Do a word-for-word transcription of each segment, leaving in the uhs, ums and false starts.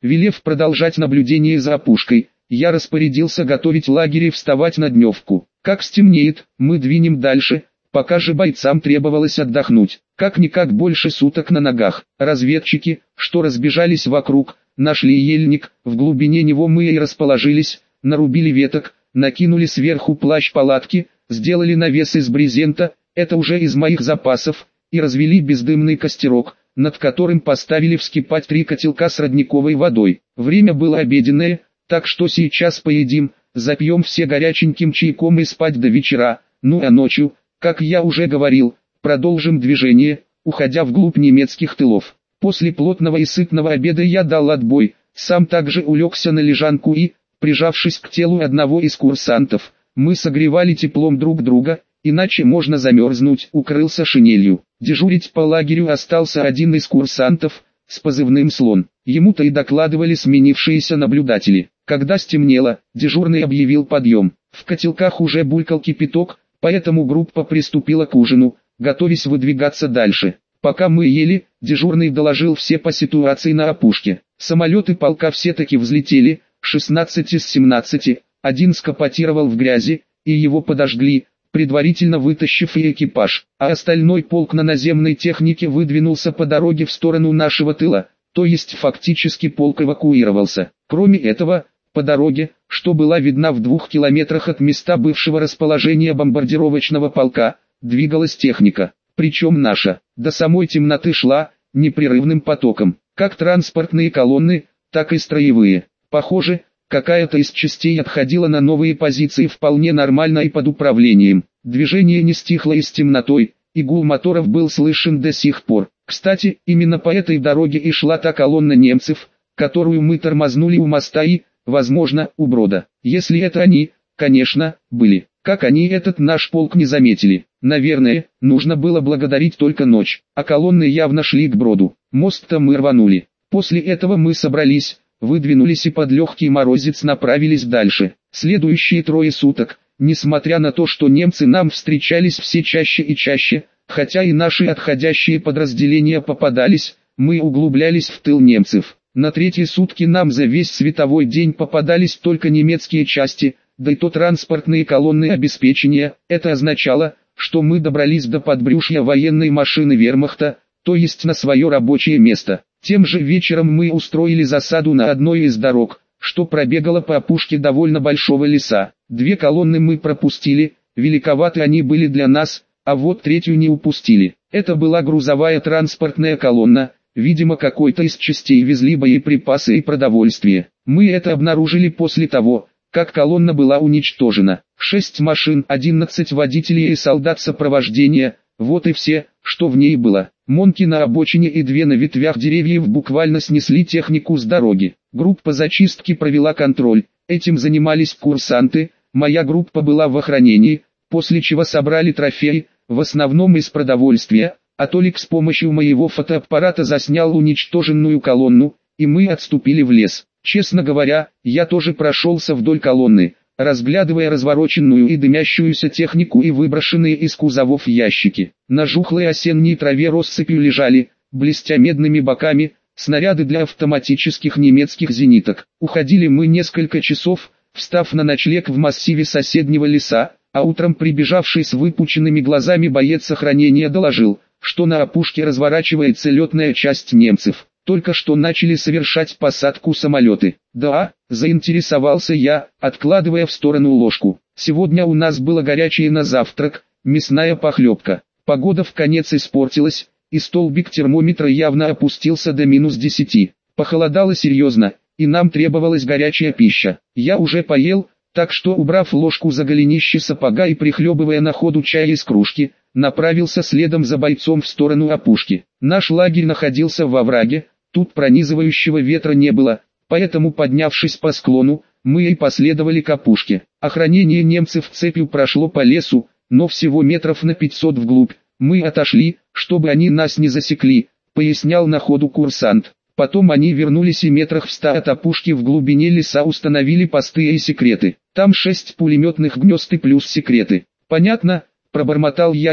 Велев продолжать наблюдение за опушкой, я распорядился готовить лагерь и вставать на дневку. Как стемнеет, мы двинем дальше, пока же бойцам требовалось отдохнуть. Как-никак больше суток на ногах. Разведчики, что разбежались вокруг, нашли ельник, в глубине него мы и расположились, нарубили веток, накинули сверху плащ-палатки, сделали навес из брезента, это уже из моих запасов, и развели бездымный костерок, над которым поставили вскипать три котелка с родниковой водой. Время было обеденное, так что сейчас поедим, запьем все горяченьким чайком и спать до вечера, ну а ночью, как я уже говорил, продолжим движение, уходя вглубь немецких тылов. После плотного и сытного обеда я дал отбой, сам также улегся на лежанку и, прижавшись к телу одного из курсантов, мы согревали теплом друг друга, иначе можно замерзнуть, укрылся шинелью. Дежурить по лагерю остался один из курсантов, с позывным «Слон». Ему-то и докладывали сменившиеся наблюдатели. Когда стемнело, дежурный объявил подъем. В котелках уже булькал кипяток, поэтому группа приступила к ужину, готовясь выдвигаться дальше. Пока мы ели, дежурный доложил все по ситуации на опушке. Самолеты полка все-таки взлетели, шестнадцать из семнадцати, один скопотировал в грязи, и его подожгли, предварительно вытащив и экипаж, а остальной полк на наземной технике выдвинулся по дороге в сторону нашего тыла, то есть фактически полк эвакуировался. Кроме этого, по дороге, что была видна в двух километрах от места бывшего расположения бомбардировочного полка, двигалась техника, причем наша, до самой темноты шла, непрерывным потоком, как транспортные колонны, так и строевые. Похоже, какая-то из частей отходила на новые позиции вполне нормально и под управлением. Движение не стихло и с темнотой, и гул моторов был слышен до сих пор. Кстати, именно по этой дороге и шла та колонна немцев, которую мы тормознули у моста и, возможно, у брода. Если это они, конечно, были. Как они этот наш полк не заметили? Наверное, нужно было благодарить только ночь, а колонны явно шли к броду. Мост-то мы рванули. После этого мы собрались, выдвинулись и под легкий морозец направились дальше. Следующие трое суток, несмотря на то, что немцы нам встречались все чаще и чаще, хотя и наши отходящие подразделения попадались, мы углублялись в тыл немцев. На третьи сутки нам за весь световой день попадались только немецкие части, да и то транспортные колонны обеспечения. Это означало, что мы добрались до подбрюшья военной машины вермахта, то есть на свое рабочее место. Тем же вечером мы устроили засаду на одной из дорог, что пробегала по опушке довольно большого леса. Две колонны мы пропустили, великоваты они были для нас, а вот третью не упустили. Это была грузовая транспортная колонна, видимо какой-то из частей везли боеприпасы и продовольствие. Мы это обнаружили после того, как колонна была уничтожена. Шесть машин, одиннадцать водителей и солдат сопровождения, вот и все, что в ней было. Монки на обочине и две на ветвях деревьев буквально снесли технику с дороги. Группа зачистки провела контроль, этим занимались курсанты, моя группа была в охранении, после чего собрали трофеи, в основном из продовольствия, а Толик с помощью моего фотоаппарата заснял уничтоженную колонну, и мы отступили в лес. Честно говоря, я тоже прошелся вдоль колонны, разглядывая развороченную и дымящуюся технику и выброшенные из кузовов ящики. На жухлой осенней траве россыпью лежали, блестя медными боками, снаряды для автоматических немецких зениток. Уходили мы несколько часов, встав на ночлег в массиве соседнего леса, а утром прибежавший с выпученными глазами боец охранения доложил, что на опушке разворачивается летная часть немцев. Только что начали совершать посадку самолеты. Да, заинтересовался я, откладывая в сторону ложку. Сегодня у нас было горячее на завтрак, мясная похлебка. Погода вконец испортилась, и столбик термометра явно опустился до минус десяти. Похолодало серьезно, и нам требовалась горячая пища. Я уже поел, так что, убрав ложку за голенище сапога и прихлебывая на ходу чай из кружки, направился следом за бойцом в сторону опушки. Наш лагерь находился во овраге. Тут пронизывающего ветра не было, поэтому, поднявшись по склону, мы и последовали к опушке. Охранение немцев цепью прошло по лесу, но всего метров на пятьсот вглубь. Мы отошли, чтобы они нас не засекли, пояснял на ходу курсант. Потом они вернулись и метрах в ста от опушки в глубине леса установили посты и секреты. Там шесть пулеметных гнезд и плюс секреты. Понятно, пробормотал я и,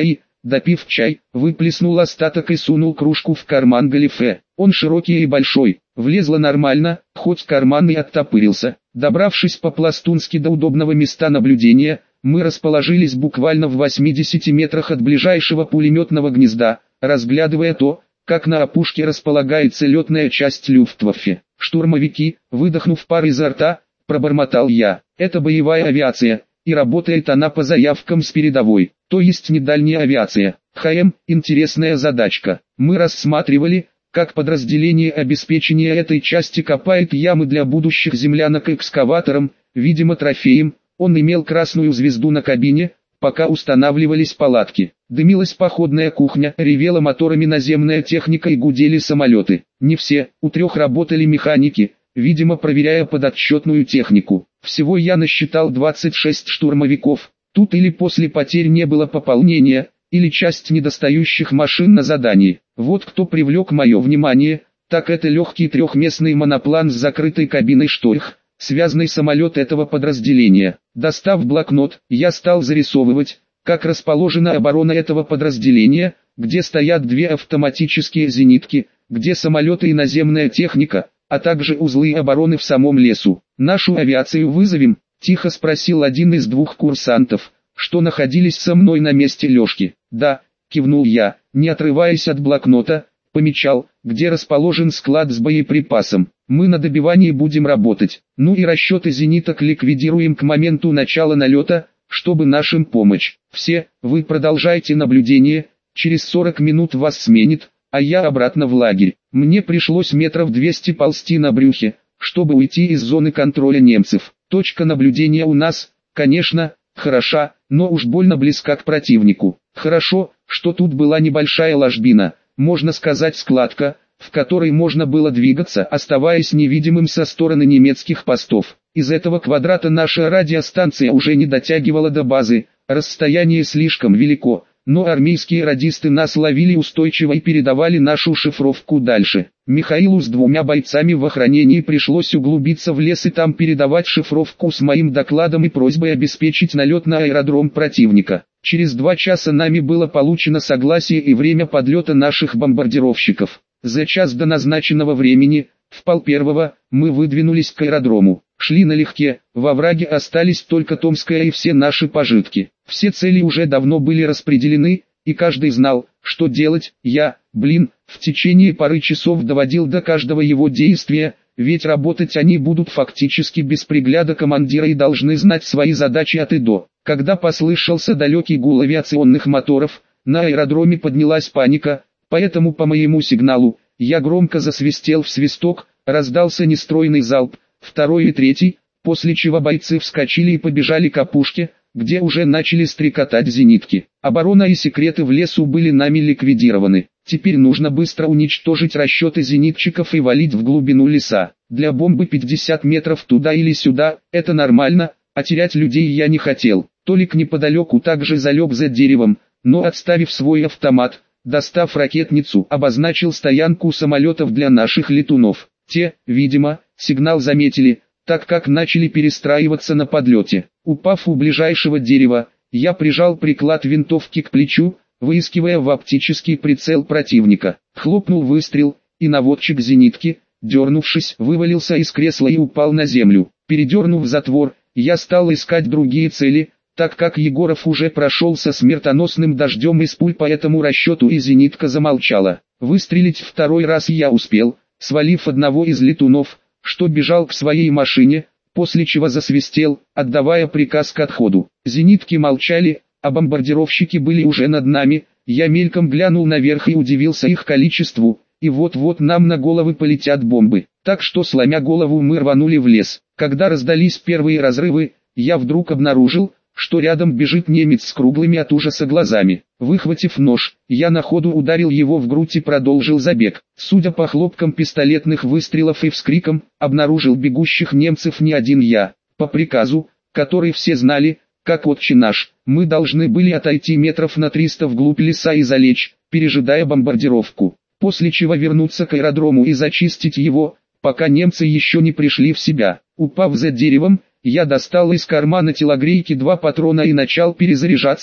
Допив чай, выплеснул остаток и сунул кружку в карман галифе. Он широкий и большой, влезло нормально, хоть карман и оттопырился. Добравшись по-пластунски до удобного места наблюдения, мы расположились буквально в восьмидесяти метрах от ближайшего пулеметного гнезда, разглядывая то, как на опушке располагается летная часть Люфтваффе. «Штурмовики», выдохнув пар изо рта, пробормотал я. «Это боевая авиация, и работает она по заявкам с передовой, то есть не дальняя авиация. ХМ, интересная задачка. Мы рассматривали, как подразделение обеспечения этой части копает ямы для будущих землянок экскаватором, видимо трофеем. Он имел красную звезду на кабине, пока устанавливались палатки. Дымилась походная кухня, ревела моторами наземная техника и гудели самолеты. Не все, у трех работали механики, видимо проверяя подотчетную технику. Всего я насчитал двадцать шесть штурмовиков. Тут или после потерь не было пополнения, или часть недостающих машин на задании. Вот кто привлек мое внимание, так это легкий трехместный моноплан с закрытой кабиной «Шторх», связанный самолет этого подразделения. Достав блокнот, я стал зарисовывать, как расположена оборона этого подразделения, где стоят две автоматические зенитки, где самолеты и наземная техника, а также узлы обороны в самом лесу. «Нашу авиацию вызовем?» – тихо спросил один из двух курсантов, что находились со мной на месте лёжки. «Да», – кивнул я, не отрываясь от блокнота, помечал, где расположен склад с боеприпасом. «Мы на добивании будем работать. Ну и расчеты зениток ликвидируем к моменту начала налета, чтобы нашим помочь. Все, вы продолжайте наблюдение, через сорок минут вас сменит, а я обратно в лагерь». Мне пришлось метров двести ползти на брюхе, чтобы уйти из зоны контроля немцев. Точка наблюдения у нас, конечно, хороша, но уж больно близка к противнику. Хорошо, что тут была небольшая ложбина, можно сказать складка, в которой можно было двигаться, оставаясь невидимым со стороны немецких постов. Из этого квадрата наша радиостанция уже не дотягивала до базы, расстояние слишком велико, но армейские радисты нас ловили устойчиво и передавали нашу шифровку дальше. Михаилу с двумя бойцами в охранении пришлось углубиться в лес и там передавать шифровку с моим докладом и просьбой обеспечить налет на аэродром противника. Через два часа нами было получено согласие и время подлета наших бомбардировщиков. За час до назначенного времени, в полпервого, мы выдвинулись к аэродрому. Шли налегке, во враге остались только Томская и все наши пожитки. Все цели уже давно были распределены, и каждый знал, что делать. Я, блин, в течение пары часов доводил до каждого его действия, ведь работать они будут фактически без пригляда командира и должны знать свои задачи от и до. Когда послышался далекий гул авиационных моторов, на аэродроме поднялась паника, поэтому по моему сигналу, я громко засвистел в свисток, раздался нестройный залп, второй и третий, после чего бойцы вскочили и побежали к опушке, где уже начали стрекотать зенитки. Оборона и секреты в лесу были нами ликвидированы. Теперь нужно быстро уничтожить расчеты зенитчиков и валить в глубину леса. Для бомбы пятьдесят метров туда или сюда, это нормально, а терять людей я не хотел. Толик неподалеку также залег за деревом, но отставив свой автомат, достав ракетницу, обозначил стоянку самолетов для наших летунов. Те, видимо, сигнал заметили, так как начали перестраиваться на подлете. Упав у ближайшего дерева, я прижал приклад винтовки к плечу, выискивая в оптический прицел противника. Хлопнул выстрел, и наводчик зенитки, дернувшись, вывалился из кресла и упал на землю. Передернув затвор, я стал искать другие цели, так как Егоров уже прошелся смертоносным дождем из пуль по этому расчету и зенитка замолчала. Выстрелить второй раз я успел, свалив одного из летунов, что бежал к своей машине, после чего засвистел, отдавая приказ к отходу. Зенитки молчали, а бомбардировщики были уже над нами. Я мельком глянул наверх и удивился их количеству, и вот-вот нам на головы полетят бомбы. Так что, сломя голову, мы рванули в лес. Когда раздались первые разрывы, я вдруг обнаружил, что рядом бежит немец с круглыми от ужаса глазами. Выхватив нож, я на ходу ударил его в грудь и продолжил забег. Судя по хлопкам пистолетных выстрелов и вскрикам, обнаружил бегущих немцев не один я. По приказу, который все знали, как отче наш, мы должны были отойти метров на триста вглубь леса и залечь, пережидая бомбардировку. После чего вернуться к аэродрому и зачистить его, пока немцы еще не пришли в себя. Упав за деревом, я достал из кармана телогрейки два патрона и начал перезаряжаться,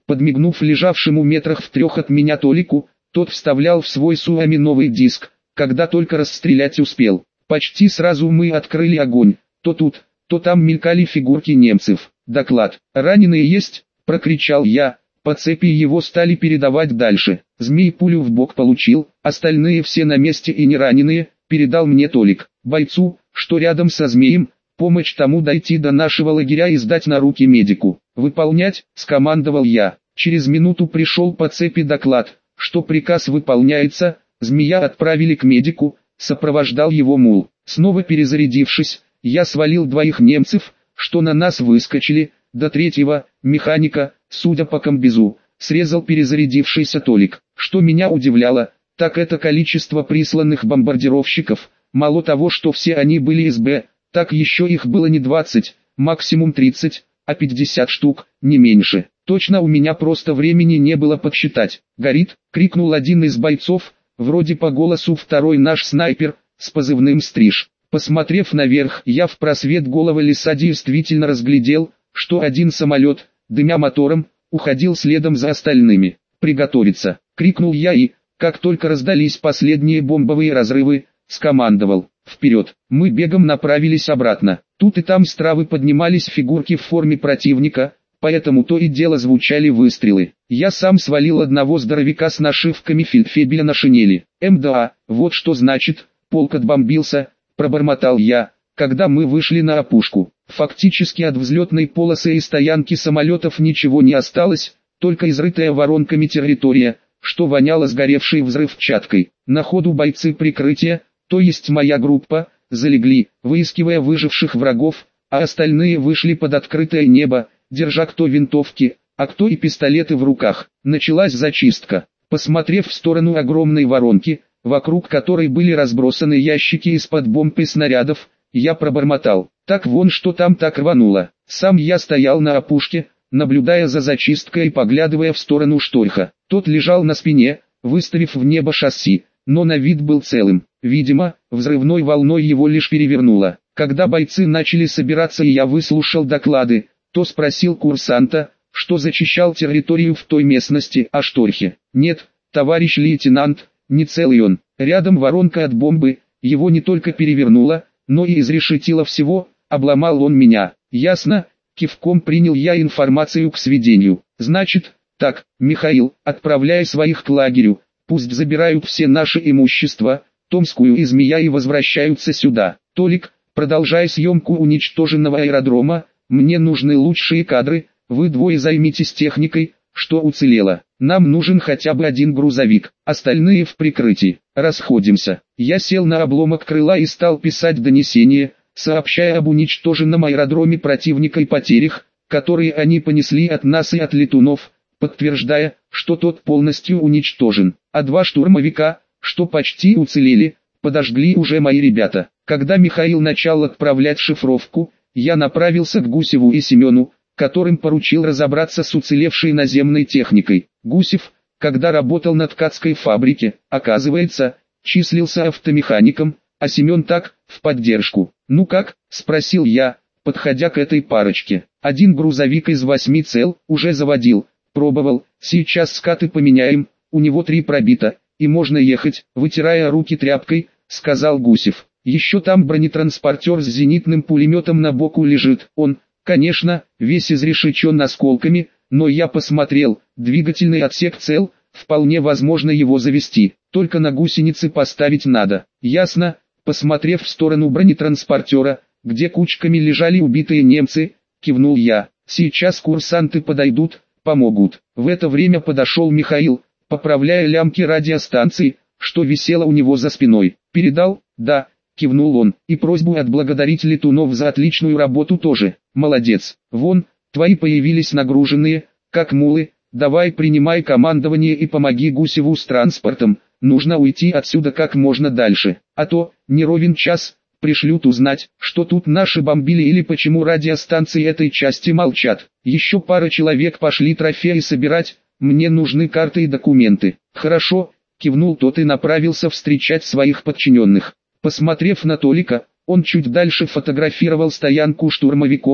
Подмигнув лежавшему метрах в трех от меня Толику, тот вставлял в свой Суами новый диск, когда только расстрелять успел. Почти сразу мы открыли огонь, то тут, то там мелькали фигурки немцев. «Доклад. Раненые есть?» – прокричал я. По цепи его стали передавать дальше. Змей пулю в бок получил, остальные все на месте и не раненые, передал мне Толик. Бойцу, что рядом со змеем, помочь тому дойти до нашего лагеря и сдать на руки медику. «Выполнять», – скомандовал я. Через минуту пришел по цепи доклад, что приказ выполняется, змея отправили к медику, сопровождал его мул. Снова перезарядившись, я свалил двоих немцев, что на нас выскочили, до третьего, механика, судя по комбезу, срезал перезарядившийся Толик. Что меня удивляло, так это количество присланных бомбардировщиков. Мало того, что все они были из Б, так еще их было не двадцать, максимум тридцать, а пятьдесят штук, не меньше. Точно у меня просто времени не было подсчитать. «Горит!» — крикнул один из бойцов, вроде по голосу второй наш снайпер, с позывным «Стриж». Посмотрев наверх, я в просвет головы лиса действительно разглядел, что один самолет, дымя мотором, уходил следом за остальными. «Приготовиться!» — крикнул я и, как только раздались последние бомбовые разрывы, скомандовал: «Вперед!» Мы бегом направились обратно. Тут и там с травы поднимались фигурки в форме противника, поэтому то и дело звучали выстрелы. Я сам свалил одного здоровяка с нашивками фельдфебеля на шинели. «МДА, вот что значит, полк отбомбился», — пробормотал я, когда мы вышли на опушку. Фактически от взлетной полосы и стоянки самолетов ничего не осталось, только изрытая воронками территория, что воняло сгоревшей взрывчаткой. На ходу бойцы прикрытия, то есть моя группа, залегли, выискивая выживших врагов, а остальные вышли под открытое небо, держа кто винтовки, а кто и пистолеты в руках. Началась зачистка. Посмотрев в сторону огромной воронки, вокруг которой были разбросаны ящики из-под бомб и снарядов, я пробормотал: «Так вон что там так рвануло». Сам я стоял на опушке, наблюдая за зачисткой и поглядывая в сторону Шторха. Тот лежал на спине, выставив в небо шасси, но на вид был целым. Видимо, взрывной волной его лишь перевернуло. Когда бойцы начали собираться и я выслушал доклады, то спросил курсанта, что зачищал территорию в той местности, о Шторхе. «Нет, товарищ лейтенант, не целый он. Рядом воронка от бомбы, его не только перевернуло, но и изрешетило всего, обломал он меня». «Ясно», кивком принял я информацию к сведению. «Значит, так, Михаил, отправляй своих к лагерю, пусть забирают все наше имущество, Томскую и Змея и возвращаются сюда. Толик, продолжай съемку уничтоженного аэродрома, мне нужны лучшие кадры, вы двое займитесь техникой, что уцелело. Нам нужен хотя бы один грузовик, остальные в прикрытии. Расходимся». Я сел на обломок крыла и стал писать донесение, сообщая об уничтоженном аэродроме противника и потерях, которые они понесли от нас и от летунов, подтверждая, что тот полностью уничтожен. А два штурмовика, что почти уцелели, подожгли уже мои ребята. Когда Михаил начал отправлять шифровку, я направился к Гусеву и Семену, которым поручил разобраться с уцелевшей наземной техникой. Гусев, когда работал на ткацкой фабрике, оказывается, числился автомехаником, а Семен так, в поддержку. «Ну как?» – спросил я, подходя к этой парочке. «Один грузовик из восьми цел, уже заводил, пробовал, сейчас скаты поменяем, у него три пробито, и можно ехать», – вытирая руки тряпкой, сказал Гусев. «Еще там бронетранспортер с зенитным пулеметом на боку лежит, он, конечно, весь изрешечен осколками, но я посмотрел, двигательный отсек цел, вполне возможно его завести, только на гусеницы поставить надо». «Ясно». Посмотрев в сторону бронетранспортера, где кучками лежали убитые немцы, кивнул я. «Сейчас курсанты подойдут, помогут». В это время подошел Михаил, поправляя лямки радиостанции, что висело у него за спиной. «Передал?» «Да», кивнул он, «и просьбу отблагодарить летунов за отличную работу тоже. Молодец. Вон, твои появились нагруженные, как мулы, давай принимай командование и помоги Гусеву с транспортом. Нужно уйти отсюда как можно дальше, а то, не ровен час, пришлют узнать, что тут наши бомбили или почему радиостанции этой части молчат. Еще пара человек пошли трофеи собирать, мне нужны карты и документы». «Хорошо», кивнул тот и направился встречать своих подчиненных. Посмотрев на Толика, он чуть дальше фотографировал стоянку штурмовиков,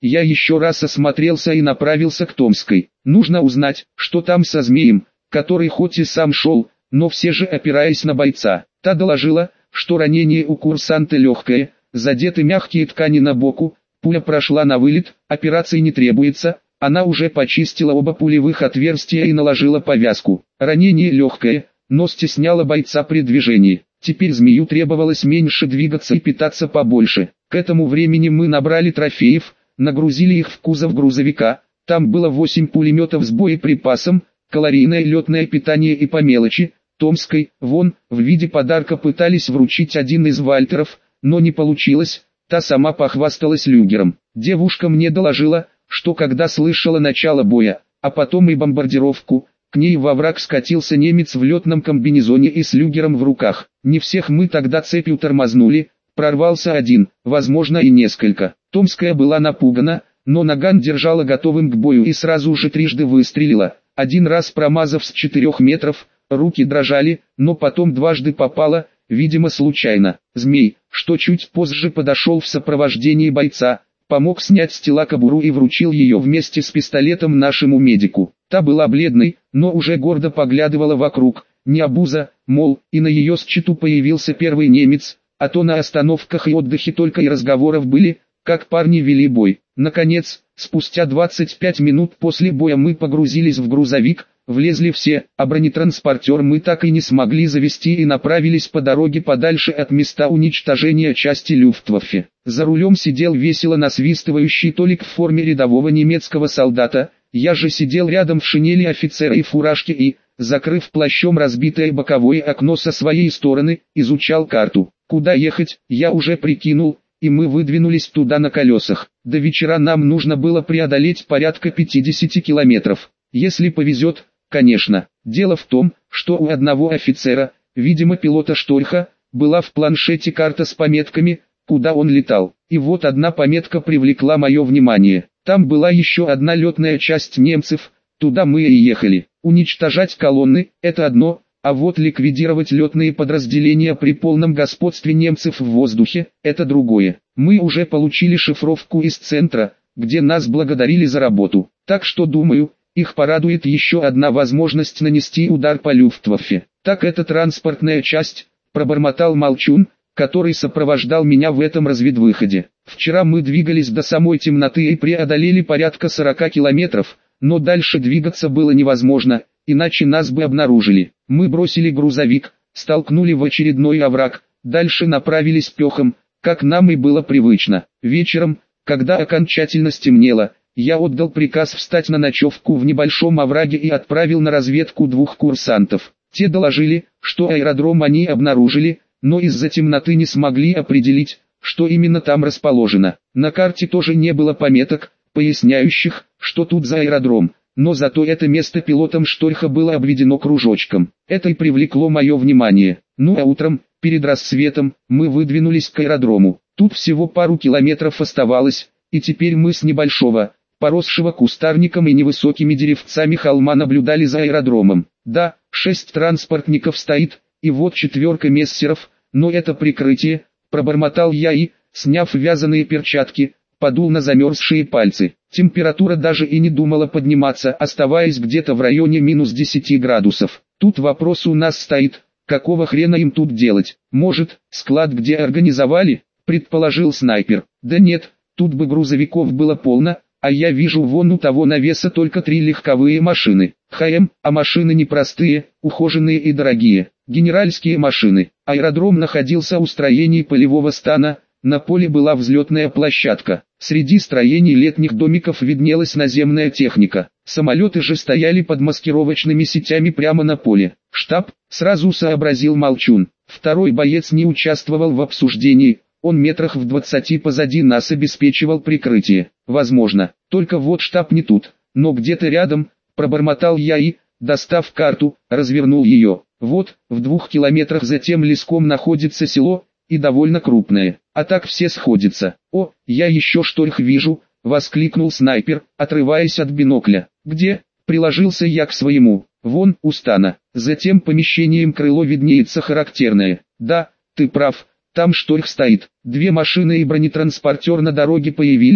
Я еще раз осмотрелся и направился к Томской. Нужно узнать, что там со Змеем, который хоть и сам шел, но все же опираясь на бойца. Та доложила, что ранение у курсанта легкое, задеты мягкие ткани на боку, пуля прошла на вылет, операции не требуется, она уже почистила оба пулевых отверстия и наложила повязку. Ранение легкое, но стесняло бойца при движении. Теперь Змею требовалось меньше двигаться и питаться побольше. К этому времени мы набрали трофеев, нагрузили их в кузов грузовика, там было восемь пулеметов с боеприпасом, калорийное летное питание и по мелочи. Томской, вон, в виде подарка пытались вручить один из Вальтеров, но не получилось, та сама похвасталась люгером. Девушка мне доложила, что когда слышала начало боя, а потом и бомбардировку, к ней во враг скатился немец в летном комбинезоне и с люгером в руках. Не всех мы тогда цепью тормознули, прорвался один, возможно и несколько. Томская была напугана, но наган держала готовым к бою и сразу же трижды выстрелила, один раз промазав с четырёх метров. Руки дрожали, но потом дважды попало, видимо случайно. Змей, что чуть позже подошел в сопровождении бойца, помог снять с тела кобуру и вручил ее вместе с пистолетом нашему медику. Та была бледной, но уже гордо поглядывала вокруг, не обуза, мол, и на ее счету появился первый немец, а то на остановках и отдыхе только и разговоров были, как парни вели бой. Наконец, спустя двадцать пять минут после боя мы погрузились в грузовик, влезли все, а бронетранспортер мы так и не смогли завести и направились по дороге подальше от места уничтожения части Люфтваффе. За рулем сидел весело насвистывающий Толик в форме рядового немецкого солдата, я же сидел рядом в шинели офицера и фуражке и, закрыв плащом разбитое боковое окно со своей стороны, изучал карту. Куда ехать, я уже прикинул, и мы выдвинулись туда на колесах. До вечера нам нужно было преодолеть порядка пятидесяти километров. Если повезет, конечно. Дело в том, что у одного офицера, видимо пилота Шторха, была в планшете карта с пометками, куда он летал. И вот одна пометка привлекла мое внимание. Там была еще одна летная часть немцев, туда мы и ехали. Уничтожать колонны – это одно, а вот ликвидировать летные подразделения при полном господстве немцев в воздухе – это другое. Мы уже получили шифровку из центра, где нас благодарили за работу. Так что думаю, их порадует еще одна возможность нанести удар по Люфтваффе. Так это транспортная часть, пробормотал Молчун, который сопровождал меня в этом разведвыходе. Вчера мы двигались до самой темноты и преодолели порядка сорока километров, но дальше двигаться было невозможно, иначе нас бы обнаружили. Мы бросили грузовик, столкнули в очередной овраг, дальше направились пехом, как нам и было привычно. Вечером, когда окончательно стемнело, я отдал приказ встать на ночевку в небольшом овраге и отправил на разведку двух курсантов. Те доложили, что аэродром они обнаружили, но из-за темноты не смогли определить, что именно там расположено. На карте тоже не было пометок, поясняющих, что тут за аэродром, но зато это место пилотом Шторха было обведено кружочком. Это и привлекло мое внимание. Ну а утром, перед рассветом, мы выдвинулись к аэродрому. Тут всего пару километров оставалось, и теперь мы с небольшого, поросшего кустарником и невысокими деревцами холма наблюдали за аэродромом. Да, шесть транспортников стоит, и вот четверка мессеров, но это прикрытие, пробормотал я и, сняв вязаные перчатки, подул на замерзшие пальцы. Температура даже и не думала подниматься, оставаясь где-то в районе минус десяти градусов. Тут вопрос у нас стоит, какого хрена им тут делать? Может, склад где организовали? Предположил снайпер. Да нет, тут бы грузовиков было полно, а я вижу вон у того навеса только три легковые машины. ХМ, а машины не простые, ухоженные и дорогие. Генеральские машины. Аэродром находился у строений полевого стана, на поле была взлетная площадка. Среди строений летних домиков виднелась наземная техника. Самолеты же стояли под маскировочными сетями прямо на поле. Штаб, сразу сообразил Молчун. Второй боец не участвовал в обсуждении, он метрах в двадцати позади нас обеспечивал прикрытие. Возможно, только вот штаб не тут, но где-то рядом, пробормотал я и, достав карту, развернул ее. Вот, в двух километрах за тем леском находится село, и довольно крупное, а так все сходятся. О, я еще Шторх вижу, воскликнул снайпер, отрываясь от бинокля. Где? Приложился я к своему. Вон, у стана. За тем помещением крыло виднеется характерное. Да, ты прав, там Шторх стоит. Две машины и бронетранспортер на дороге появились,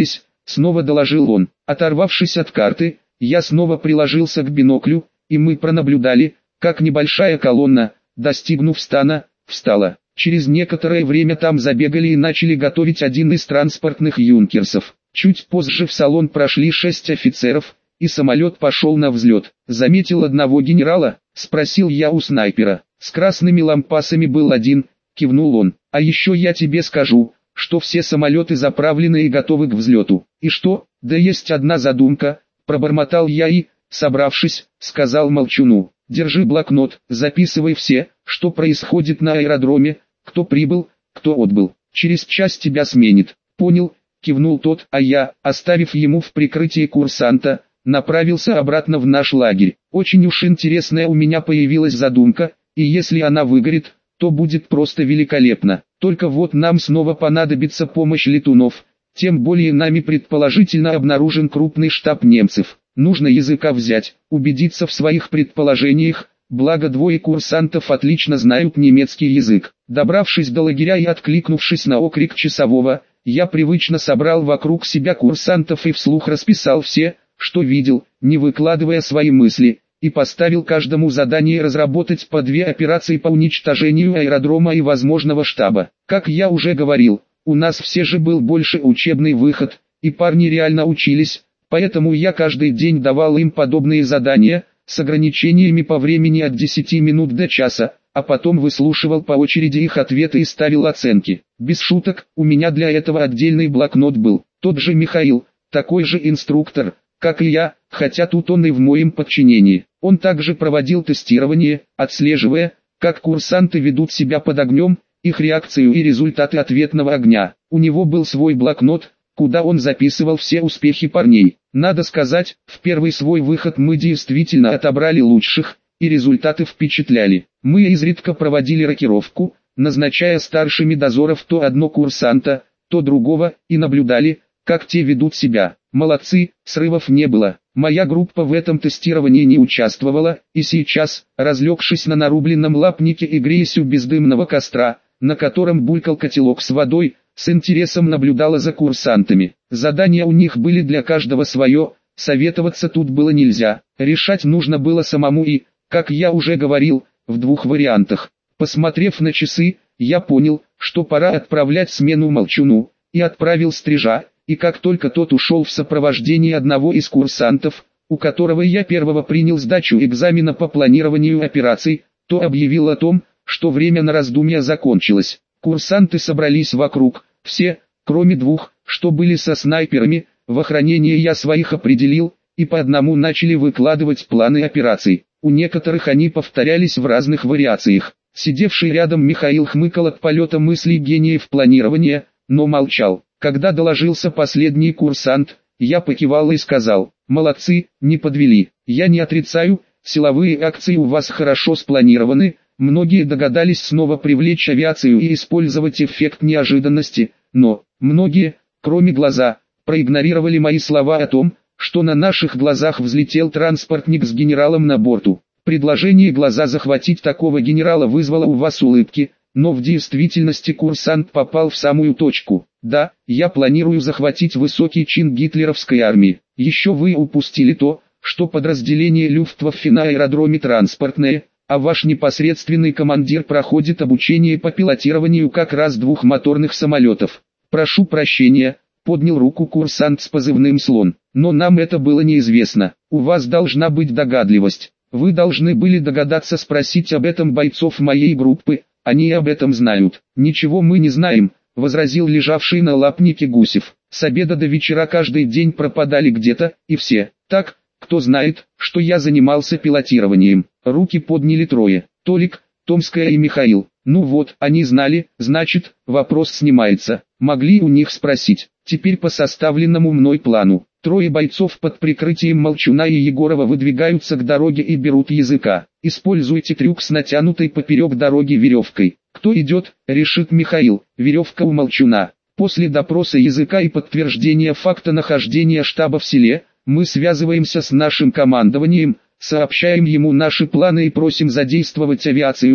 снова доложил он. Оторвавшись от карты, я снова приложился к биноклю, и мы пронаблюдали, как небольшая колонна, достигнув стана, встала. Через некоторое время там забегали и начали готовить один из транспортных юнкерсов. Чуть позже в салон прошли шесть офицеров, и самолет пошел на взлет. «Заметил одного генерала?» – спросил я у снайпера. «С красными лампасами был один», – кивнул он. «А еще я тебе скажу, что все самолеты заправлены и готовы к взлету». «И что?» «Да есть одна задумка», – пробормотал я и, собравшись, сказал Молчуну: «Держи блокнот, записывай все, что происходит на аэродроме, кто прибыл, кто отбыл. Через час тебя сменит». «Понял», – кивнул тот, а я, оставив ему в прикрытии курсанта, направился обратно в наш лагерь. Очень уж интересная у меня появилась задумка, и если она выгорит, то будет просто великолепно. Только вот нам снова понадобится помощь летунов, тем более нами предположительно обнаружен крупный штаб немцев. Нужно языка взять, убедиться в своих предположениях, благо двое курсантов отлично знают немецкий язык. Добравшись до лагеря и откликнувшись на окрик часового, я привычно собрал вокруг себя курсантов и вслух расписал все, что видел, не выкладывая свои мысли, и поставил каждому задание разработать по две операции по уничтожению аэродрома и возможного штаба. Как я уже говорил, у нас все же был больше учебный выход, и парни реально учились, поэтому я каждый день давал им подобные задания, с ограничениями по времени от десяти минут до часа, а потом выслушивал по очереди их ответы и ставил оценки. Без шуток, у меня для этого отдельный блокнот был. Тот же Михаил, такой же инструктор, как и я, хотя тут он и в моем подчинении. Он также проводил тестирование, отслеживая, как курсанты ведут себя под огнем, их реакцию и результаты ответного огня. У него был свой блокнот, куда он записывал все успехи парней. Надо сказать, в первый свой выход мы действительно отобрали лучших, и результаты впечатляли. Мы изредка проводили рокировку, назначая старшими дозоров то одно курсанта, то другого, и наблюдали, как те ведут себя. Молодцы, срывов не было. Моя группа в этом тестировании не участвовала, и сейчас, разлегшись на нарубленном лапнике и греясь у бездымного костра, на котором булькал котелок с водой, с интересом наблюдала за курсантами. Задания у них были для каждого свое, советоваться тут было нельзя, решать нужно было самому и, как я уже говорил, в двух вариантах. Посмотрев на часы, я понял, что пора отправлять смену Молчуну, и отправил стрижа, и как только тот ушел в сопровождении одного из курсантов, у которого я первого принял сдачу экзамена по планированию операций, то объявил о том, что время на раздумья закончилось. Курсанты собрались вокруг, все, кроме двух, что были со снайперами, в охранение я своих определил, и по одному начали выкладывать планы операций. У некоторых они повторялись в разных вариациях. Сидевший рядом Михаил хмыкал от полета мыслей гениев планирования, но молчал. Когда доложился последний курсант, я покивал и сказал: «Молодцы, не подвели. Я не отрицаю, силовые акции у вас хорошо спланированы, многие догадались снова привлечь авиацию и использовать эффект неожиданности, но, многие, кроме глаза, проигнорировали мои слова о том, что на наших глазах взлетел транспортник с генералом на борту. Предложение глаза захватить такого генерала вызвало у вас улыбки, но в действительности курсант попал в самую точку. Да, я планирую захватить высокий чин гитлеровской армии. Еще вы упустили то, что подразделение Люфтваффе на аэродроме транспортное, а ваш непосредственный командир проходит обучение по пилотированию как раз двухмоторных самолетов. Прошу прощения», — поднял руку курсант с позывным «Слон», «но нам это было неизвестно. У вас должна быть догадливость. Вы должны были догадаться спросить об этом бойцов моей группы, они об этом знают». «Ничего мы не знаем», — возразил лежавший на лапнике Гусев. «С обеда до вечера каждый день пропадали где-то, и все. Так, кто знает, что я занимался пилотированием?» Руки подняли трое: Толик, Томская и Михаил. Ну вот, они знали, значит, вопрос снимается. Могли у них спросить. Теперь по составленному мной плану. Трое бойцов под прикрытием Молчуна и Егорова выдвигаются к дороге и берут языка. Используйте трюк с натянутой поперек дороги веревкой. Кто идет, решит Михаил, веревка у Молчуна. После допроса языка и подтверждения факта нахождения штаба в селе, мы связываемся с нашим командованием, сообщаем ему наши планы и просим задействовать авиацию,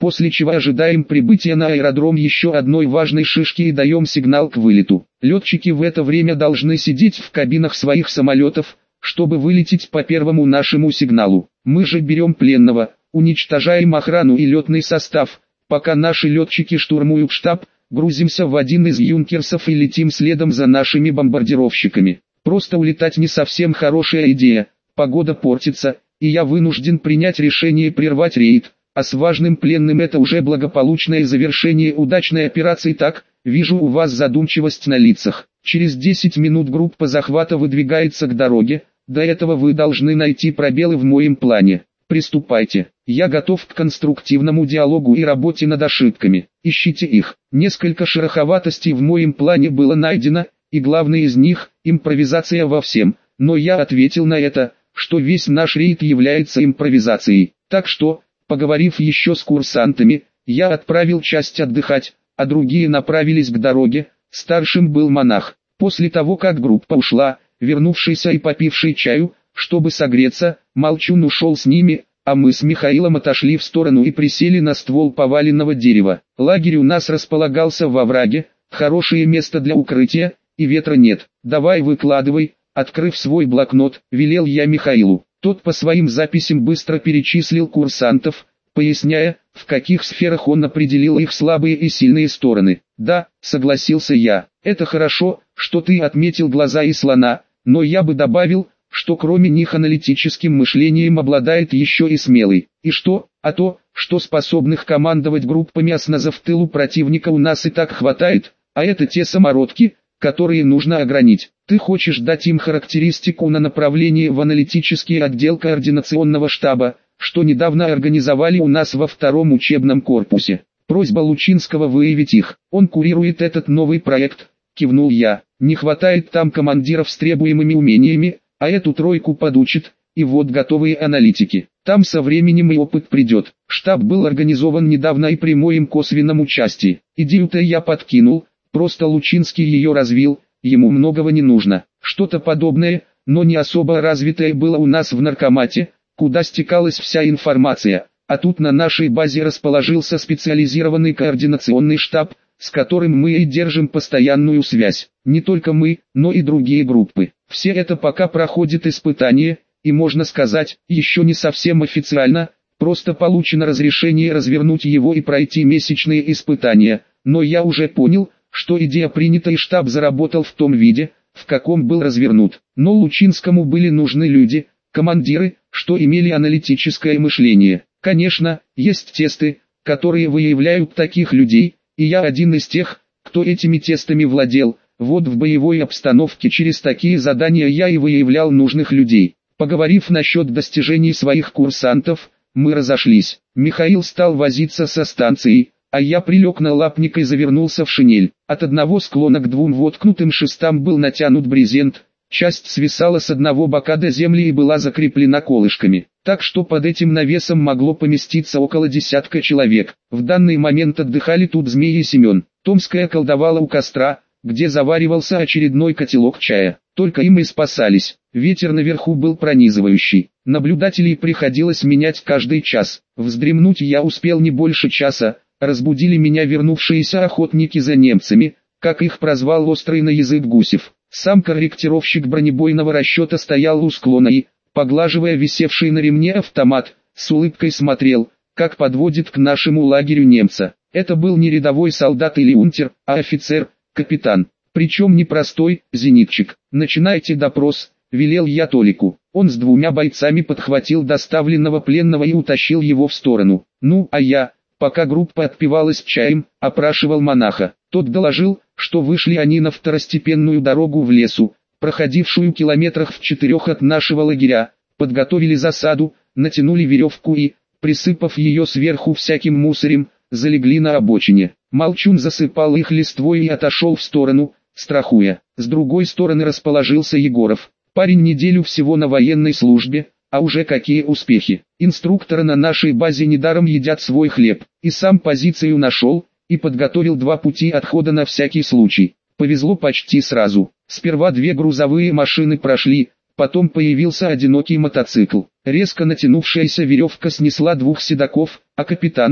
после чего ожидаем прибытия на аэродром еще одной важной шишки и даем сигнал к вылету. Летчики в это время должны сидеть в кабинах своих самолетов, чтобы вылететь по первому нашему сигналу. Мы же берем пленного, уничтожаем охрану и летный состав, пока наши летчики штурмуют штаб, грузимся в один из юнкерсов и летим следом за нашими бомбардировщиками. Просто улетать не совсем хорошая идея, погода портится, и я вынужден принять решение прервать рейд, а с важным пленным это уже благополучное завершение удачной операции. Так, вижу у вас задумчивость на лицах. Через десять минут группа захвата выдвигается к дороге, до этого вы должны найти пробелы в моем плане. Приступайте, я готов к конструктивному диалогу и работе над ошибками, ищите их. Несколько шероховатостей в моем плане было найдено, и главное из них – импровизация во всем, но я ответил на это, что весь наш рейд является импровизацией. Так что, поговорив еще с курсантами, я отправил часть отдыхать, а другие направились к дороге. Старшим был монах. После того как группа ушла, вернувшийся и попивший чаю, чтобы согреться, Молчун ушел с ними, а мы с Михаилом отошли в сторону и присели на ствол поваленного дерева. Лагерь у нас располагался во овраге, хорошее место для укрытия, и ветра нет. Давай выкладывай, открыв свой блокнот, велел я Михаилу. Тот по своим записям быстро перечислил курсантов, поясняя, в каких сферах он определил их слабые и сильные стороны. Да, согласился я, это хорошо, что ты отметил глаза и слона, но я бы добавил, что кроме них аналитическим мышлением обладает еще и смелый. И что? А то, что способных командовать группами осназов в тылу противника у нас и так хватает, а это те самородки, которые нужно огранить. Ты хочешь дать им характеристику на направление в аналитический отдел координационного штаба, что недавно организовали у нас во втором учебном корпусе. Просьба Лучинского выявить их. Он курирует этот новый проект, кивнул я. Не хватает там командиров с требуемыми умениями, а эту тройку подучит, и вот готовые аналитики. Там со временем и опыт придет. Штаб был организован недавно и при моем косвенном участии. Идею-то я подкинул, просто Лучинский ее развил, ему многого не нужно. Что-то подобное, но не особо развитое было у нас в наркомате, куда стекалась вся информация, а тут на нашей базе расположился специализированный координационный штаб, с которым мы и держим постоянную связь. Не только мы, но и другие группы. Все это пока проходит испытание, и можно сказать, еще не совсем официально, просто получено разрешение развернуть его и пройти месячные испытания, но я уже понял, что идея принята и штаб заработал в том виде, в каком был развернут. Но Лучинскому были нужны люди, командиры, что имели аналитическое мышление. Конечно, есть тесты, которые выявляют таких людей, и я один из тех, кто этими тестами владел. Вот в боевой обстановке через такие задания я и выявлял нужных людей. Поговорив насчет достижений своих курсантов, мы разошлись. Михаил стал возиться со станцией, а я прилег на лапник и завернулся в шинель. От одного склона к двум воткнутым шестам был натянут брезент, часть свисала с одного бока до земли и была закреплена колышками, так что под этим навесом могло поместиться около десятка человек. В данный момент отдыхали тут Змей и Семен. Томская колдовала у костра, где заваривался очередной котелок чая. Только им и спасались. Ветер наверху был пронизывающий. Наблюдателей приходилось менять каждый час. Вздремнуть я успел не больше часа. Разбудили меня вернувшиеся охотники за немцами, как их прозвал острый на язык Гусев. Сам корректировщик бронебойного расчета стоял у склона и, поглаживая висевший на ремне автомат, с улыбкой смотрел, как подводит к нашему лагерю немца. Это был не рядовой солдат или унтер, а офицер, капитан. Причем не простой, зенитчик. «Начинайте допрос», — велел я Толику. Он с двумя бойцами подхватил доставленного пленного и утащил его в сторону. Ну, а я, пока группа отпивалась чаем, опрашивал монаха. Тот доложил, что вышли они на второстепенную дорогу в лесу, проходившую километрах в четырех от нашего лагеря, подготовили засаду, натянули веревку и, присыпав ее сверху всяким мусорем, залегли на обочине. Молчун засыпал их листвой и отошел в сторону, страхуя. С другой стороны расположился Егоров. Парень неделю всего на военной службе, а уже какие успехи. Инструкторы на нашей базе недаром едят свой хлеб. И сам позицию нашел, и подготовил два пути отхода на всякий случай. Повезло почти сразу. Сперва две грузовые машины прошли, потом появился одинокий мотоцикл. Резко натянувшаяся веревка снесла двух седаков, а капитана,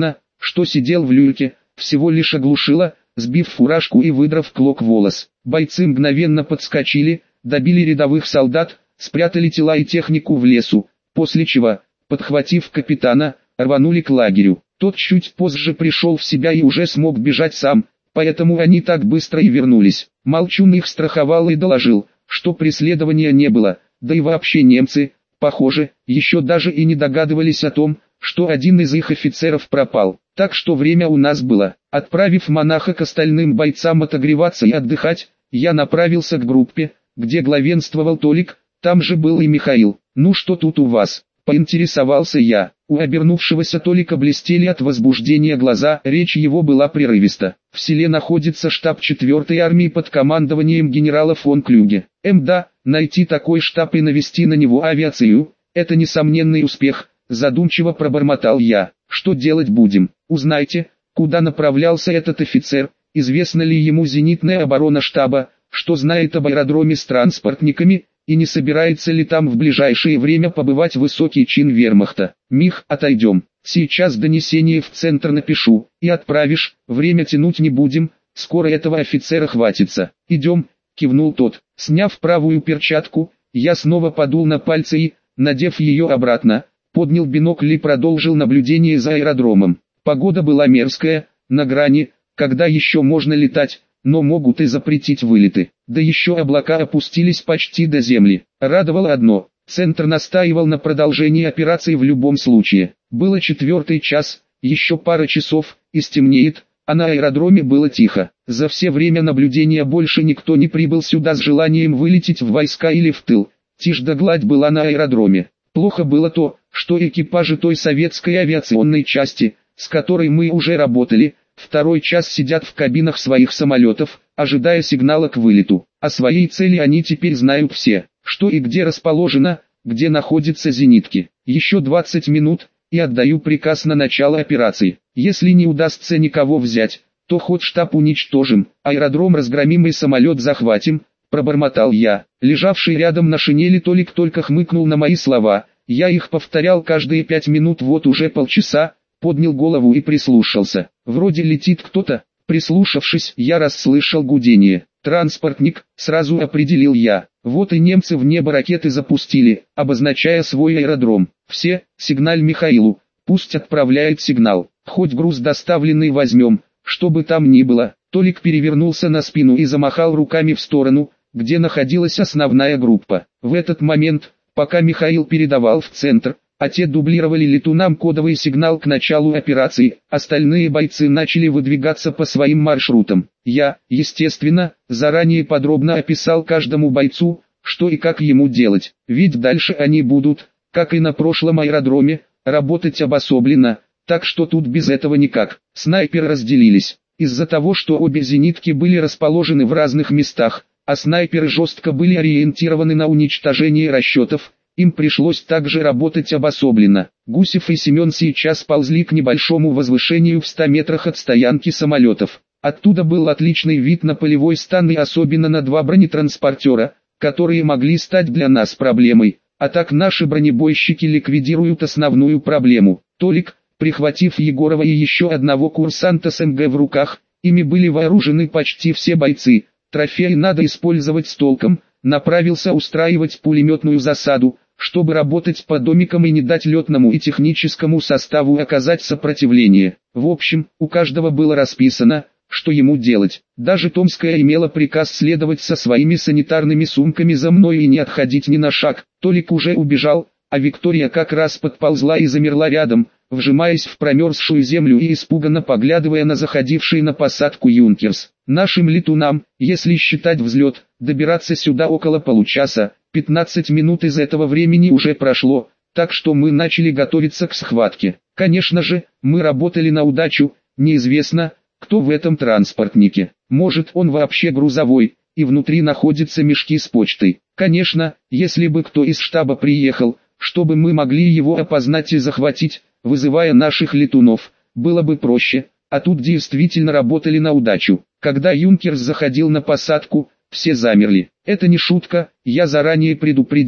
что сидел в люльке, всего лишь оглушило, сбив фуражку и выдрав клок волос. Бойцы мгновенно подскочили, добили рядовых солдат, спрятали тела и технику в лесу, после чего, подхватив капитана, рванули к лагерю. Тот чуть позже пришел в себя и уже смог бежать сам, поэтому они так быстро и вернулись. Молчун их страховал и доложил, что преследования не было, да и вообще немцы, похоже, еще даже и не догадывались о том, что один из их офицеров пропал. Так что время у нас было. Отправив монаха к остальным бойцам отогреваться и отдыхать, я направился к группе, где главенствовал Толик, там же был и Михаил. «Ну что тут у вас?» – поинтересовался я. У обернувшегося Толика блестели от возбуждения глаза, речь его была прерывиста. В селе находится штаб четвёртой армии под командованием генерала фон Клюге. Эм да, найти такой штаб и навести на него авиацию – это несомненный успех, задумчиво пробормотал я. Что делать будем? Узнайте, куда направлялся этот офицер, известна ли ему зенитная оборона штаба, что знает об аэродроме с транспортниками, и не собирается ли там в ближайшее время побывать высокий чин вермахта. Мих, отойдем. Сейчас донесение в центр напишу, и отправишь, время тянуть не будем, скоро этого офицера хватится. Идем, кивнул тот. Сняв правую перчатку, я снова подул на пальцы и, надев ее обратно, поднял бинокль и продолжил наблюдение за аэродромом. Погода была мерзкая, на грани, когда еще можно летать, но могут и запретить вылеты. Да еще облака опустились почти до земли. Радовало одно, центр настаивал на продолжении операции в любом случае. Было четвертый час, еще пара часов, и стемнеет, а на аэродроме было тихо. За все время наблюдения больше никто не прибыл сюда с желанием вылететь в войска или в тыл. Тишь да гладь была на аэродроме. Плохо было то, что экипажи той советской авиационной части, с которой мы уже работали, второй час сидят в кабинах своих самолетов, ожидая сигнала к вылету. О своей цели они теперь знают все, что и где расположено, где находятся зенитки. Еще двадцать минут, и отдаю приказ на начало операции. Если не удастся никого взять, то хоть штаб уничтожим, аэродром разгромим и самолет захватим, пробормотал я. Лежавший рядом на шинели Толик только хмыкнул на мои слова, я их повторял каждые пять минут вот уже полчаса, поднял голову и прислушался. Вроде летит кто-то. Прислушавшись, я расслышал гудение. Транспортник, сразу определил я. Вот и немцы в небо ракеты запустили, обозначая свой аэродром. Все, сигналь Михаилу, пусть отправляет сигнал. Хоть груз доставленный возьмем, что бы там ни было. Толик перевернулся на спину и замахал руками в сторону, где находилась основная группа. В этот момент, пока Михаил передавал в центр, а те дублировали летунам кодовый сигнал к началу операции, остальные бойцы начали выдвигаться по своим маршрутам. Я, естественно, заранее подробно описал каждому бойцу, что и как ему делать, ведь дальше они будут, как и на прошлом аэродроме, работать обособленно, так что тут без этого никак. Снайперы разделились. Из-за того, что обе зенитки были расположены в разных местах, а снайперы жестко были ориентированы на уничтожение расчетов, им пришлось также работать обособленно. Гусев и Семен сейчас ползли к небольшому возвышению в ста метрах от стоянки самолетов. Оттуда был отличный вид на полевой стан и особенно на два бронетранспортера, которые могли стать для нас проблемой. А так наши бронебойщики ликвидируют основную проблему. Толик, прихватив Егорова и еще одного курсанта с эм гэ в руках, ими были вооружены почти все бойцы. Трофеи надо использовать с толком, направился устраивать пулеметную засаду, чтобы работать по домикам и не дать летному и техническому составу оказать сопротивление. В общем, у каждого было расписано, что ему делать. Даже Томская имела приказ следовать со своими санитарными сумками за мной и не отходить ни на шаг. Толик уже убежал, а Виктория как раз подползла и замерла рядом, вжимаясь в промерзшую землю и испуганно поглядывая на заходивший на посадку Юнкерс. Нашим летунам, если считать взлет, добираться сюда около получаса, пятнадцать минут из этого времени уже прошло, так что мы начали готовиться к схватке. Конечно же, мы работали на удачу, неизвестно, кто в этом транспортнике. Может, он вообще грузовой, и внутри находятся мешки с почтой. Конечно, если бы кто из штаба приехал, чтобы мы могли его опознать и захватить, вызывая наших летунов, было бы проще, а тут действительно работали на удачу. Когда Юнкерс заходил на посадку, все замерли. Это не шутка, я заранее предупредил,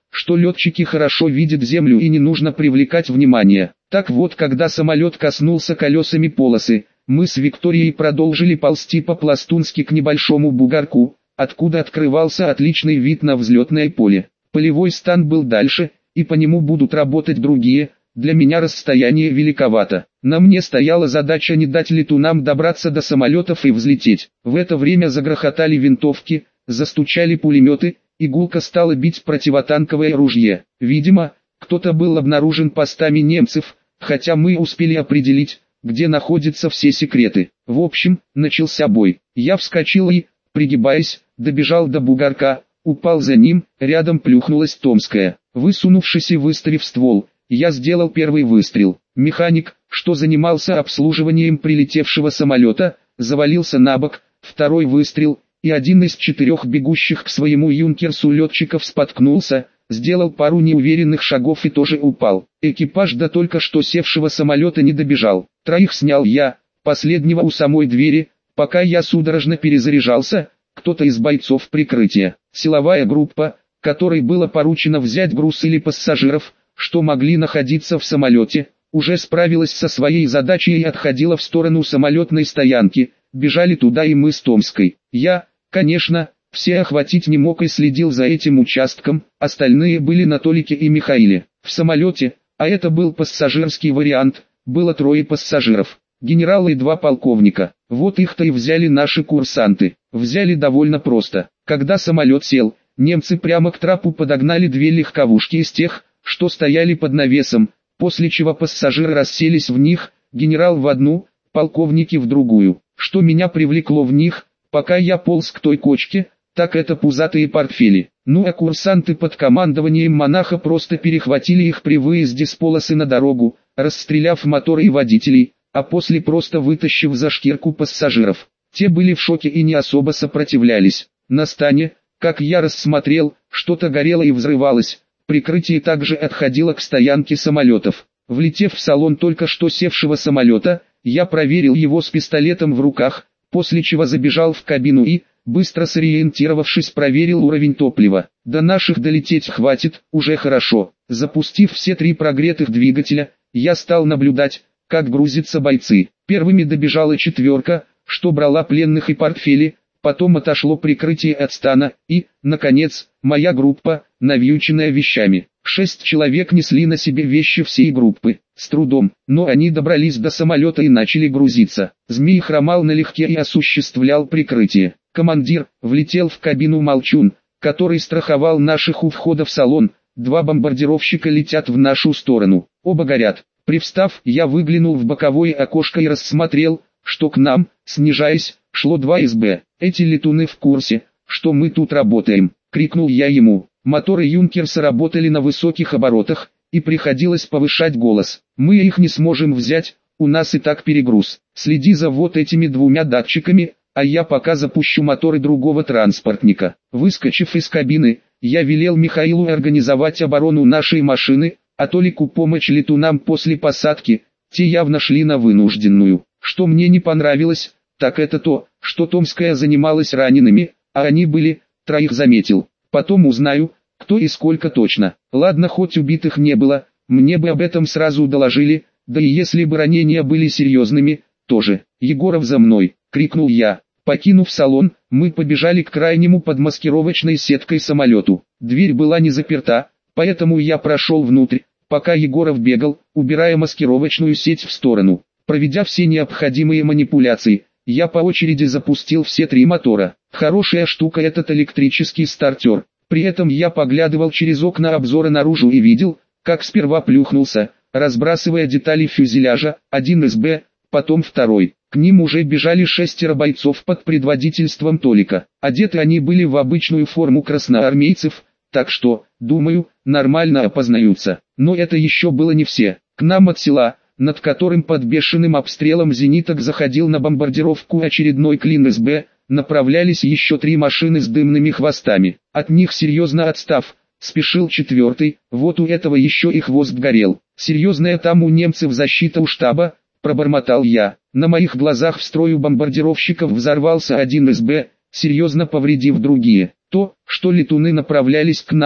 что летчики хорошо видят землю и не нужно привлекать внимание. Так вот, когда самолет коснулся колесами полосы, мы с Викторией продолжили ползти по-пластунски к небольшому бугорку, откуда открывался отличный вид на взлетное поле. Полевой стан был дальше, и по нему будут работать другие. Для меня расстояние великовато. На мне стояла задача не дать летунам добраться до самолетов и взлететь. В это время загрохотали винтовки, застучали пулеметы, и гулко стало бить противотанковое ружье. Видимо, кто-то был обнаружен постами немцев, хотя мы успели определить, где находятся все секреты. В общем, начался бой. Я вскочил и, пригибаясь, добежал до бугорка, упал за ним, рядом плюхнулась Томская. Высунувшись и выставив ствол, я сделал первый выстрел. Механик, что занимался обслуживанием прилетевшего самолета, завалился на бок. Второй выстрел, и один из четырех бегущих к своему юнкерсу летчиков споткнулся, сделал пару неуверенных шагов и тоже упал. Экипаж до только что севшего самолета не добежал. Троих снял я, последнего у самой двери. Пока я судорожно перезаряжался, кто-то из бойцов прикрытия, силовая группа, которой было поручено взять груз или пассажиров, что могли находиться в самолете, уже справилась со своей задачей и отходила в сторону самолетной стоянки. Бежали туда и мы с Томской. Я, конечно, все охватить не мог и следил за этим участком, остальные были на Толике и Михаиле. В самолете, а это был пассажирский вариант, было трое пассажиров, генерал и два полковника. Вот их-то и взяли наши курсанты. Взяли довольно просто. Когда самолет сел, немцы прямо к трапу подогнали две легковушки из тех, что стояли под навесом, после чего пассажиры расселись в них, генерал в одну, полковники в другую. Что меня привлекло в них, пока я полз к той кочке, так это пузатые портфели. Ну а курсанты под командованием монаха просто перехватили их при выезде с полосы на дорогу, расстреляв моторы и водителей, а после просто вытащив за шкирку пассажиров. Те были в шоке и не особо сопротивлялись. На стане, как я рассмотрел, что-то горело и взрывалось. Прикрытие также отходило к стоянке самолетов. Влетев в салон только что севшего самолета, я проверил его с пистолетом в руках, после чего забежал в кабину и, быстро сориентировавшись, проверил уровень топлива. До наших долететь хватит, уже хорошо. Запустив все три прогретых двигателя, я стал наблюдать, как грузятся бойцы. Первыми добежала четверка, что брала пленных и портфели, потом отошло прикрытие от стана, и, наконец, моя группа, навьюченная вещами. Шесть человек несли на себе вещи всей группы, с трудом, но они добрались до самолета и начали грузиться. Змей хромал налегке и осуществлял прикрытие. Командир влетел в кабину Молчун, который страховал наших у входа в салон. Два бомбардировщика летят в нашу сторону, оба горят. Привстав, я выглянул в боковое окошко и рассмотрел, что к нам, снижаясь, шло два эс бэ. Эти летуны в курсе, что мы тут работаем, крикнул я ему. Моторы Юнкерса работали на высоких оборотах, и приходилось повышать голос. Мы их не сможем взять, у нас и так перегруз. Следи за вот этими двумя датчиками, а я пока запущу моторы другого транспортника. Выскочив из кабины, я велел Михаилу организовать оборону нашей машины, а Толику помочь летунам после посадки. Те явно шли на вынужденную. Что мне не понравилось, так это то, что Томская занималась ранеными, а они были, троих заметил. Потом узнаю, кто и сколько точно. Ладно, хоть убитых не было, мне бы об этом сразу доложили, да и если бы ранения были серьезными, тоже. Егоров за мной, крикнул я. Покинув салон, мы побежали к крайнему под маскировочной сеткой самолету. Дверь была не заперта, поэтому я прошел внутрь, пока Егоров бегал, убирая маскировочную сеть в сторону. Проведя все необходимые манипуляции, я по очереди запустил все три мотора. Хорошая штука этот электрический стартер. При этом я поглядывал через окна обзора наружу и видел, как сперва плюхнулся, разбрасывая детали фюзеляжа, один эс бэ, потом второй. К ним уже бежали шестеро бойцов под предводительством Толика. Одеты они были в обычную форму красноармейцев, так что, думаю, нормально опознаются. Но это еще было не все. К нам от села, над которым под бешеным обстрелом зениток заходил на бомбардировку очередной клин эс бэ, направлялись еще три машины с дымными хвостами. От них серьезно отстав, спешил четвертый, вот у этого еще и хвост горел. Серьезная там у немцев защита у штаба, пробормотал я. На моих глазах в строю бомбардировщиков взорвался один эс бэ, серьезно повредив другие. То, что летуны направлялись к нам,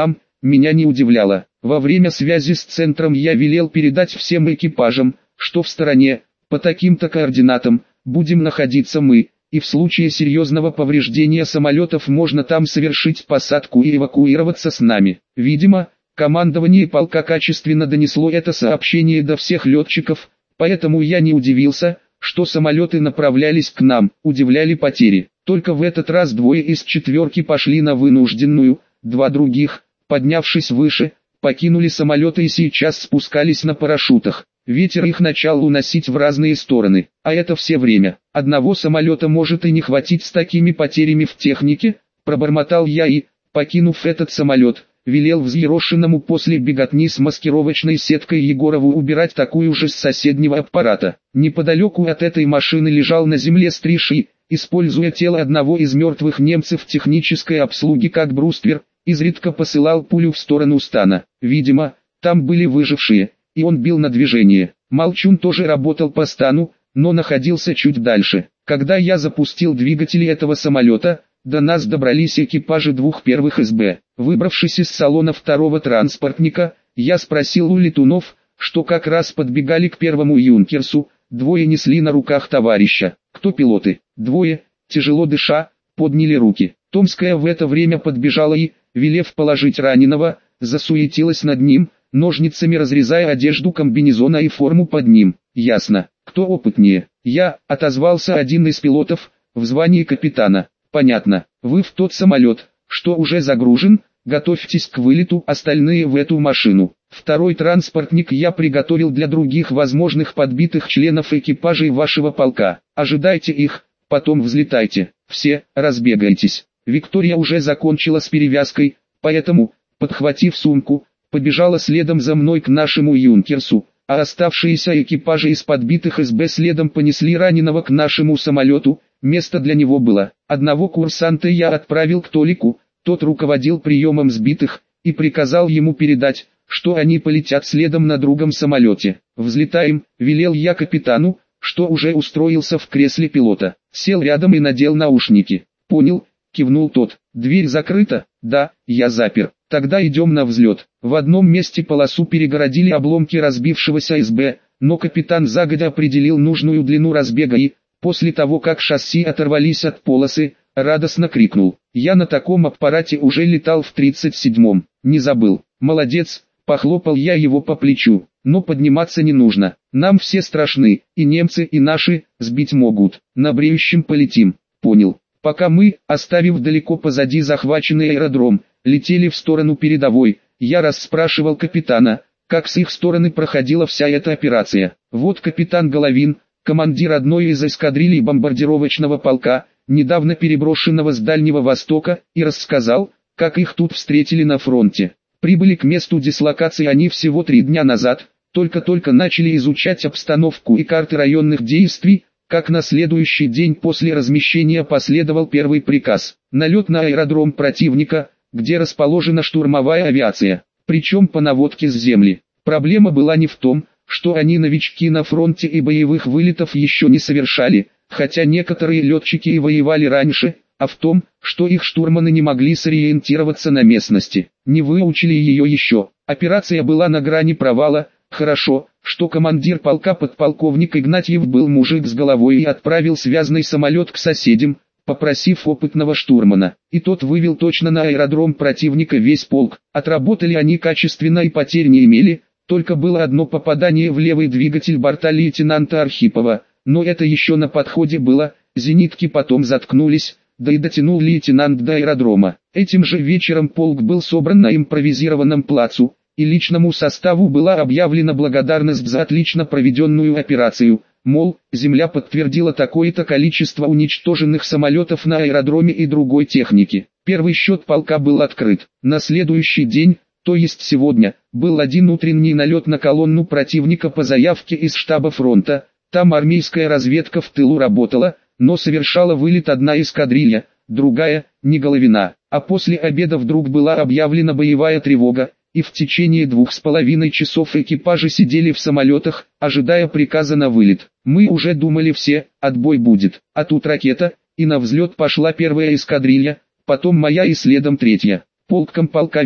меня не удивляло. Во время связи с центром я велел передать всем экипажам, что в стороне, по таким-то координатам, будем находиться мы, и в случае серьезного повреждения самолетов можно там совершить посадку и эвакуироваться с нами. Видимо, командование полка качественно донесло это сообщение до всех летчиков, поэтому я не удивился, что самолеты направлялись к нам, удивляли потери. Только в этот раз двое из четверки пошли на вынужденную, два других, поднявшись выше, покинули самолеты и сейчас спускались на парашютах. Ветер их начал уносить в разные стороны, а это все время. Одного самолета может и не хватить с такими потерями в технике, пробормотал я и, покинув этот самолет, велел взъерошенному после беготни с маскировочной сеткой Егорову убирать такую же с соседнего аппарата. Неподалеку от этой машины лежал на земле Стриши, используя тело одного из мертвых немцев технической обслуги как бруствер, изредка посылал пулю в сторону стана. Видимо, там были выжившие, и он бил на движение. Молчун тоже работал по стану, но находился чуть дальше. Когда я запустил двигатели этого самолета, до нас добрались экипажи двух первых эс бэ. Выбравшись из салона второго транспортника, я спросил у летунов, что как раз подбегали к первому юнкерсу, двое несли на руках товарища. Кто пилоты? Двое, тяжело дыша, подняли руки. Томская в это время подбежала и, велев положить раненого, засуетилась над ним, ножницами разрезая одежду комбинезона и форму под ним. Ясно, кто опытнее. Я, отозвался один из пилотов, в звании капитана. Понятно, вы в тот самолет, что уже загружен, готовьтесь к вылету, остальные в эту машину. Второй транспортник я приготовил для других возможных подбитых членов экипажей вашего полка. Ожидайте их, потом взлетайте. Все, разбегайтесь. Виктория уже закончила с перевязкой, поэтому, подхватив сумку, побежала следом за мной к нашему юнкерсу, а оставшиеся экипажи из подбитых эс бэ следом понесли раненого к нашему самолету. Место для него было. Одного курсанта я отправил к Толику, тот руководил приемом сбитых, и приказал ему передать, что они полетят следом на другом самолете. «Взлетаем», — велел я капитану, что уже устроился в кресле пилота. Сел рядом и надел наушники. «Понял», — кивнул тот. «Дверь закрыта?» «Да, я запер». «Тогда идем на взлет». В одном месте полосу перегородили обломки разбившегося эс бэ, но капитан загодя определил нужную длину разбега и, после того как шасси оторвались от полосы, радостно крикнул. «Я на таком аппарате уже летал в тридцать седьмом, не забыл». «Молодец», — похлопал я его по плечу. «Но подниматься не нужно, нам все страшны, и немцы, и наши, сбить могут. На бреющем полетим». «Понял». Пока мы, оставив далеко позади захваченный аэродром, летели в сторону передовой, я расспрашивал капитана, как с их стороны проходила вся эта операция. Вот капитан Головин, командир одной из эскадрилей бомбардировочного полка, недавно переброшенного с Дальнего Востока, и рассказал, как их тут встретили на фронте. Прибыли к месту дислокации они всего три дня назад, только-только начали изучать обстановку и карты районных действий, как на следующий день после размещения последовал первый приказ. Налет на аэродром противника, где расположена штурмовая авиация, причем по наводке с земли. Проблема была не в том, что они новички на фронте и боевых вылетов еще не совершали, хотя некоторые летчики и воевали раньше, а в том, что их штурманы не могли сориентироваться на местности, не выучили ее еще. Операция была на грани провала. Хорошо, что командир полка подполковник Игнатьев был мужик с головой и отправил связанный самолет к соседям, попросив опытного штурмана, и тот вывел точно на аэродром противника весь полк. Отработали они качественно и потерь не имели, только было одно попадание в левый двигатель борта лейтенанта Архипова, но это еще на подходе было, зенитки потом заткнулись, да и дотянул лейтенант до аэродрома. Этим же вечером полк был собран на импровизированном плацу, и личному составу была объявлена благодарность за отлично проведенную операцию, мол, земля подтвердила такое-то количество уничтоженных самолетов на аэродроме и другой техники. Первый счет полка был открыт. На следующий день, то есть сегодня, был один утренний налет на колонну противника по заявке из штаба фронта. Там армейская разведка в тылу работала, но совершала вылет одна эскадрилья, другая, не Головина. А после обеда вдруг была объявлена боевая тревога, и в течение двух с половиной часов экипажи сидели в самолетах, ожидая приказа на вылет. Мы уже думали все, отбой будет. А тут ракета, и на взлет пошла первая эскадрилья, потом моя и следом третья. Полк комполка вел.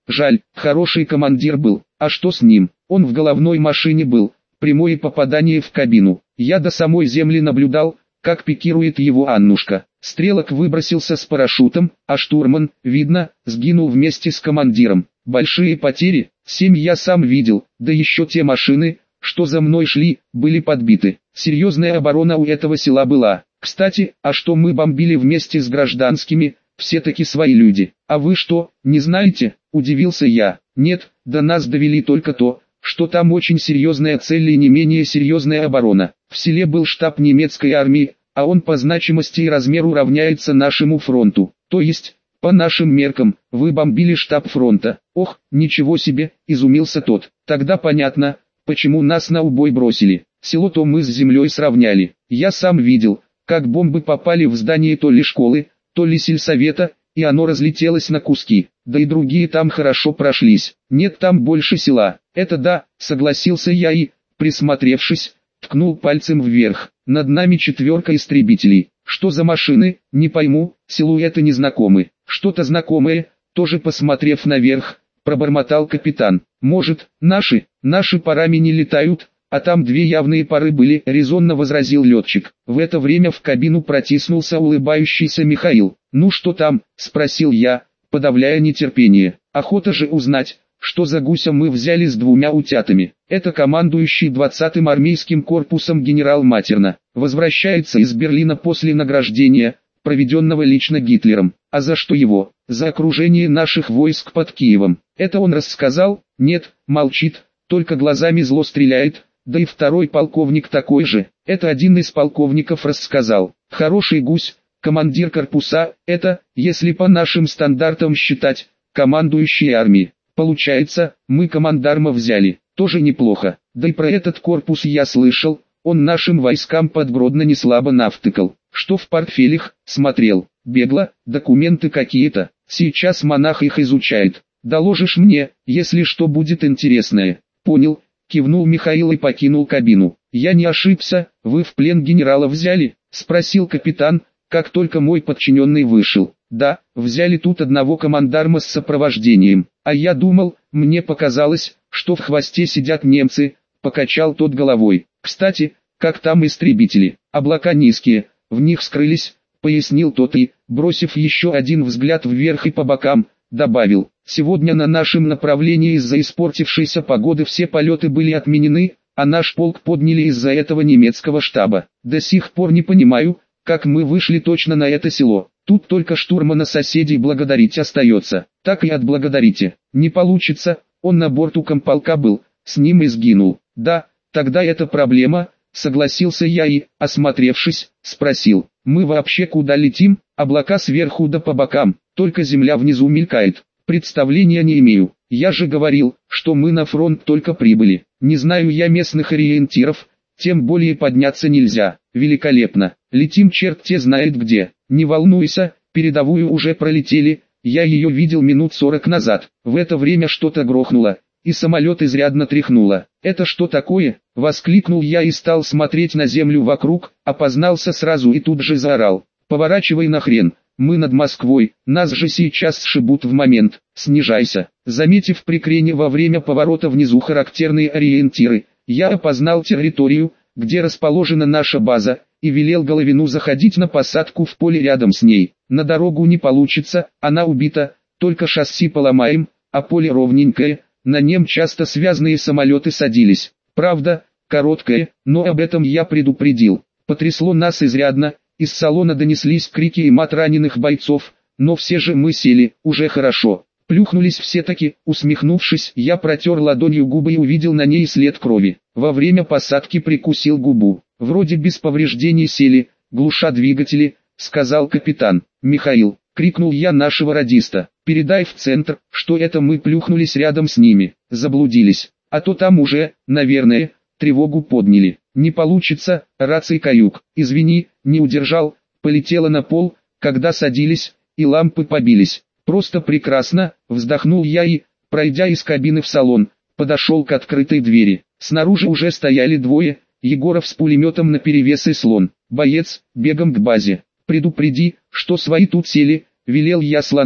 Жаль, хороший командир был. А что с ним? Он в головной машине был. Прямое попадание в кабину. Я до самой земли наблюдал, как пикирует его Аннушка. Стрелок выбросился с парашютом, а штурман, видно, сгинул вместе с командиром. Большие потери, семь я сам видел, да еще те машины, что за мной шли, были подбиты. Серьезная оборона у этого села была. Кстати, а что мы бомбили вместе с гражданскими, все-таки свои люди. А вы что, не знаете? Удивился я. Нет, до нас довели только то, что там очень серьезная цель и не менее серьезная оборона. В селе был штаб немецкой армии, а он по значимости и размеру равняется нашему фронту. То есть, по нашим меркам, вы бомбили штаб фронта. Ох, ничего себе, изумился тот. Тогда понятно, почему нас на убой бросили. Село-то мы с землей сравняли. Я сам видел, как бомбы попали в здание то ли школы, то ли сельсовета, и оно разлетелось на куски. Да и другие там хорошо прошлись. Нет там больше села. Это да, согласился я и, присмотревшись, ткнул пальцем вверх. Над нами четверка истребителей. Что за машины, не пойму, силуэты незнакомы. Что-то знакомое, тоже посмотрев наверх, пробормотал капитан. Может, наши, наши парами не летают, а там две явные пары были, резонно возразил летчик. В это время в кабину протиснулся улыбающийся Михаил. Ну что там, спросил я, подавляя нетерпение. Охота же узнать, что за гуся мы взяли с двумя утятами. Это командующий двадцатым армейским корпусом генерал Матерна. Возвращается из Берлина после награждения, проведенного лично Гитлером. А за что его? За окружение наших войск под Киевом. Это он рассказал? Нет, молчит, только глазами зло стреляет. Да и второй полковник такой же. Это один из полковников рассказал. Хороший гусь, командир корпуса, это, если по нашим стандартам считать, командующий армией. Получается, мы командарма взяли, тоже неплохо. Да и про этот корпус я слышал, он нашим войскам под Гродно не слабо навтыкал. Что в портфелях, смотрел, бегло, документы какие-то, сейчас монах их изучает. Доложишь мне, если что будет интересное. Понял, кивнул Михаил и покинул кабину. Я не ошибся, вы в плен генерала взяли? Спросил капитан, как только мой подчиненный вышел. Да, взяли тут одного командарма с сопровождением. А я думал, мне показалось, что в хвосте сидят немцы, покачал тот головой. Кстати, как там истребители? Облака низкие, в них скрылись, пояснил тот и, бросив еще один взгляд вверх и по бокам, добавил. Сегодня на нашем направлении из-за испортившейся погоды все полеты были отменены, а наш полк подняли из-за этого немецкого штаба. До сих пор не понимаю, как мы вышли точно на это село. Тут только штурмана соседей благодарить остается. Так и отблагодарите. Не получится, он на борту комполка был, с ним и сгинул. Да, тогда это проблема, согласился я и, осмотревшись, спросил. Мы вообще куда летим? Облака сверху да по бокам, только земля внизу мелькает. Представления не имею. Я же говорил, что мы на фронт только прибыли. Не знаю я местных ориентиров, тем более подняться нельзя. Великолепно. Летим черт те знает где. Не волнуйся, передовую уже пролетели, я ее видел минут сорок назад. В это время что-то грохнуло, и самолет изрядно тряхнуло. Это что такое? Воскликнул я и стал смотреть на землю вокруг, опознался сразу и тут же заорал. Поворачивай нахрен, мы над Москвой, нас же сейчас сшибут в момент. Снижайся. Заметив при крене во время поворота внизу характерные ориентиры, я опознал территорию, где расположена наша база, и велел Головину заходить на посадку в поле рядом с ней. На дорогу не получится, она убита, только шасси поломаем, а поле ровненькое, на нем часто связанные самолеты садились. Правда, короткое, но об этом я предупредил. Потрясло нас изрядно, из салона донеслись крики и мат раненых бойцов, но все же мы сели, уже хорошо. Плюхнулись все-таки, усмехнувшись, я протер ладонью губы и увидел на ней след крови. Во время посадки прикусил губу. Вроде без повреждений сели, глуша двигатели, сказал капитан. Михаил, крикнул я нашего радиста, передай в центр, что это мы плюхнулись рядом с ними, заблудились, а то там уже, наверное, тревогу подняли. Не получится, раций каюк, извини, не удержал, полетела на пол, когда садились, и лампы побились. Просто прекрасно, вздохнул я и, пройдя из кабины в салон, подошел к открытой двери. Снаружи уже стояли двое, Егоров с пулеметом наперевес и слон. Боец, бегом к базе. Предупреди, что свои тут сели, велел я слону,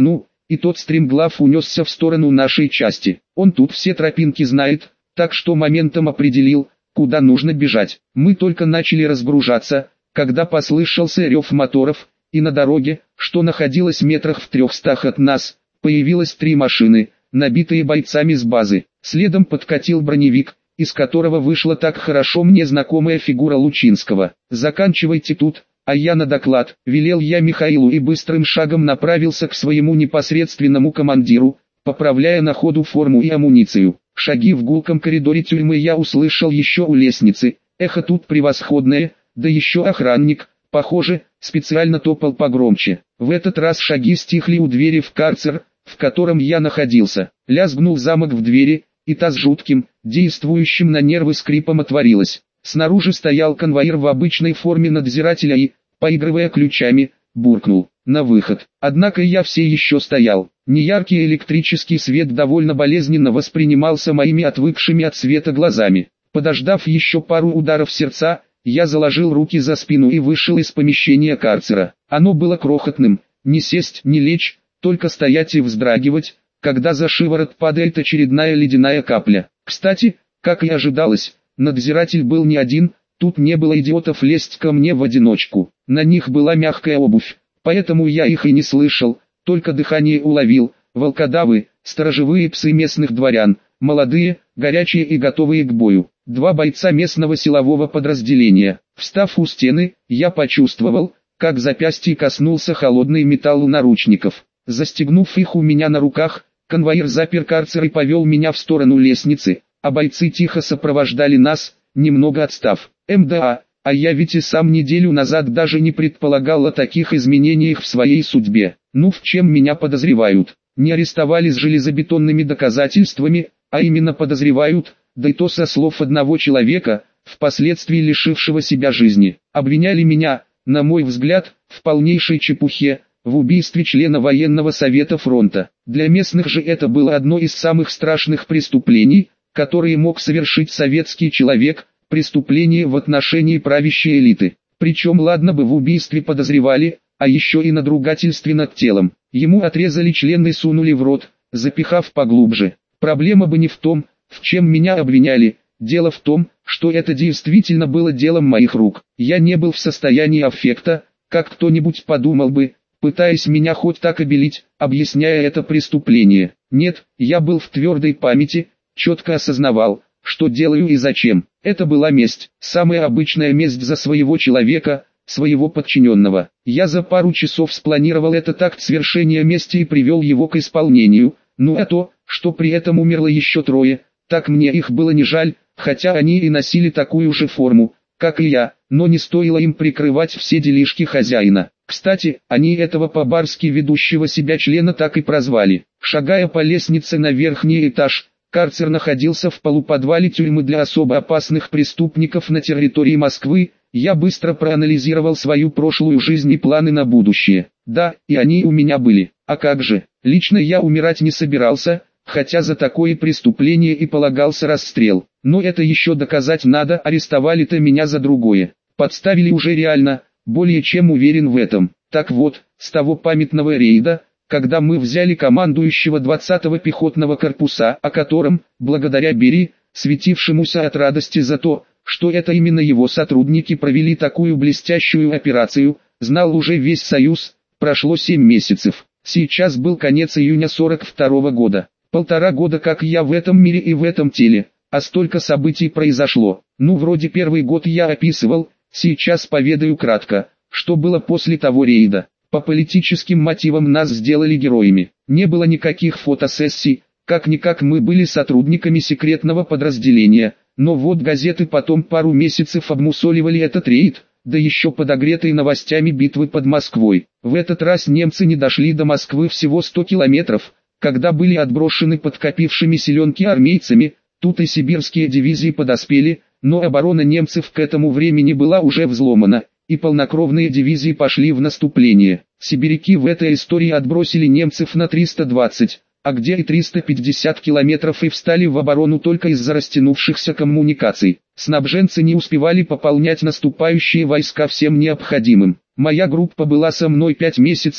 и тот стремглав унесся в сторону нашей части. Он тут все тропинки знает, так что моментом определил, куда нужно бежать. Мы только начали разгружаться, когда послышался рев моторов, и на дороге, что находилась метрах в трехстах от нас, появилось три машины, набитые бойцами с базы. Следом подкатил броневик, из которого вышла так хорошо мне знакомая фигура Лучинского. «Заканчивайте тут, а я на доклад», — велел я Михаилу и быстрым шагом направился к своему непосредственному командиру, поправляя на ходу форму и амуницию. Шаги в гулком коридоре тюрьмы я услышал еще у лестницы, эхо тут превосходное, да еще охранник, похоже, специально топал погромче. В этот раз шаги стихли у двери в карцер, в котором я находился. Лязгнул замок в двери, и та с жутким, действующим на нервы скрипом отворилась. Снаружи стоял конвоир в обычной форме надзирателя и, поигрывая ключами, буркнул: «На выход». Однако я все еще стоял. Неяркий электрический свет довольно болезненно воспринимался моими отвыкшими от света глазами. Подождав еще пару ударов сердца, я заложил руки за спину и вышел из помещения карцера. Оно было крохотным, не сесть, не лечь, только стоять и вздрагивать, когда за шиворот падает очередная ледяная капля. Кстати, как и ожидалось, надзиратель был не один, тут не было идиотов лезть ко мне в одиночку. На них была мягкая обувь, поэтому я их и не слышал, только дыхание уловил. Волкодавы, сторожевые псы местных дворян, молодые, горячие и готовые к бою. Два бойца местного силового подразделения. Встав у стены, я почувствовал, как запястье коснулся холодный металл наручников. Застегнув их у меня на руках, конвоир запер карцер и повел меня в сторону лестницы, а бойцы тихо сопровождали нас, немного отстав. МДА, а я ведь и сам неделю назад даже не предполагал о таких изменениях в своей судьбе. Ну в чем меня подозревают? Не арестовали с железобетонными доказательствами, а именно подозревают, да и то со слов одного человека, впоследствии лишившего себя жизни. Обвиняли меня, на мой взгляд, в полнейшей чепухе, в убийстве члена военного совета фронта. Для местных же это было одно из самых страшных преступлений, которые мог совершить советский человек, преступление в отношении правящей элиты. Причем ладно бы в убийстве подозревали, а еще и надругательстве над телом. Ему отрезали член и сунули в рот, запихав поглубже. Проблема бы не в том, в чем меня обвиняли, дело в том, что это действительно было делом моих рук. Я не был в состоянии аффекта, как кто-нибудь подумал бы, пытаясь меня хоть так обелить, объясняя это преступление. Нет, я был в твердой памяти, четко осознавал, что делаю и зачем. Это была месть, самая обычная месть за своего человека, своего подчиненного. Я за пару часов спланировал этот акт свершения мести и привел его к исполнению. Ну а то, что при этом умерло еще трое, так мне их было не жаль, хотя они и носили такую же форму, как и я, но не стоило им прикрывать все делишки хозяина. Кстати, они этого по-барски ведущего себя члена так и прозвали. Шагая по лестнице на верхний этаж, карцер находился в полуподвале тюрьмы для особо опасных преступников на территории Москвы. Я быстро проанализировал свою прошлую жизнь и планы на будущее. Да, и они у меня были. А как же, лично я умирать не собирался, хотя за такое преступление и полагался расстрел. Но это еще доказать надо, арестовали-то меня за другое. Подставили уже реально, более чем уверен в этом. Так вот, с того памятного рейда, когда мы взяли командующего двадцатого пехотного корпуса, о котором, благодаря Бери, светившемуся от радости за то, что это именно его сотрудники провели такую блестящую операцию, знал уже весь Союз. Прошло семь месяцев. Сейчас был конец июня сорок второго года. Полтора года как я в этом мире и в этом теле, а столько событий произошло. Ну вроде первый год я описывал, сейчас поведаю кратко, что было после того рейда. По политическим мотивам нас сделали героями. Не было никаких фотосессий, как-никак мы были сотрудниками секретного подразделения. Но вот газеты потом пару месяцев обмусоливали этот рейд, да еще подогретые новостями битвы под Москвой. В этот раз немцы не дошли до Москвы всего сто километров, когда были отброшены подкопившими силенки армейцами. Тут и сибирские дивизии подоспели, но оборона немцев к этому времени была уже взломана, и полнокровные дивизии пошли в наступление. Сибиряки в этой истории отбросили немцев на триста двадцать, а где и триста пятьдесят километров, и встали в оборону только из-за растянувшихся коммуникаций. Снабженцы не успевали пополнять наступающие войска всем необходимым. Моя группа была со мной пять месяцев,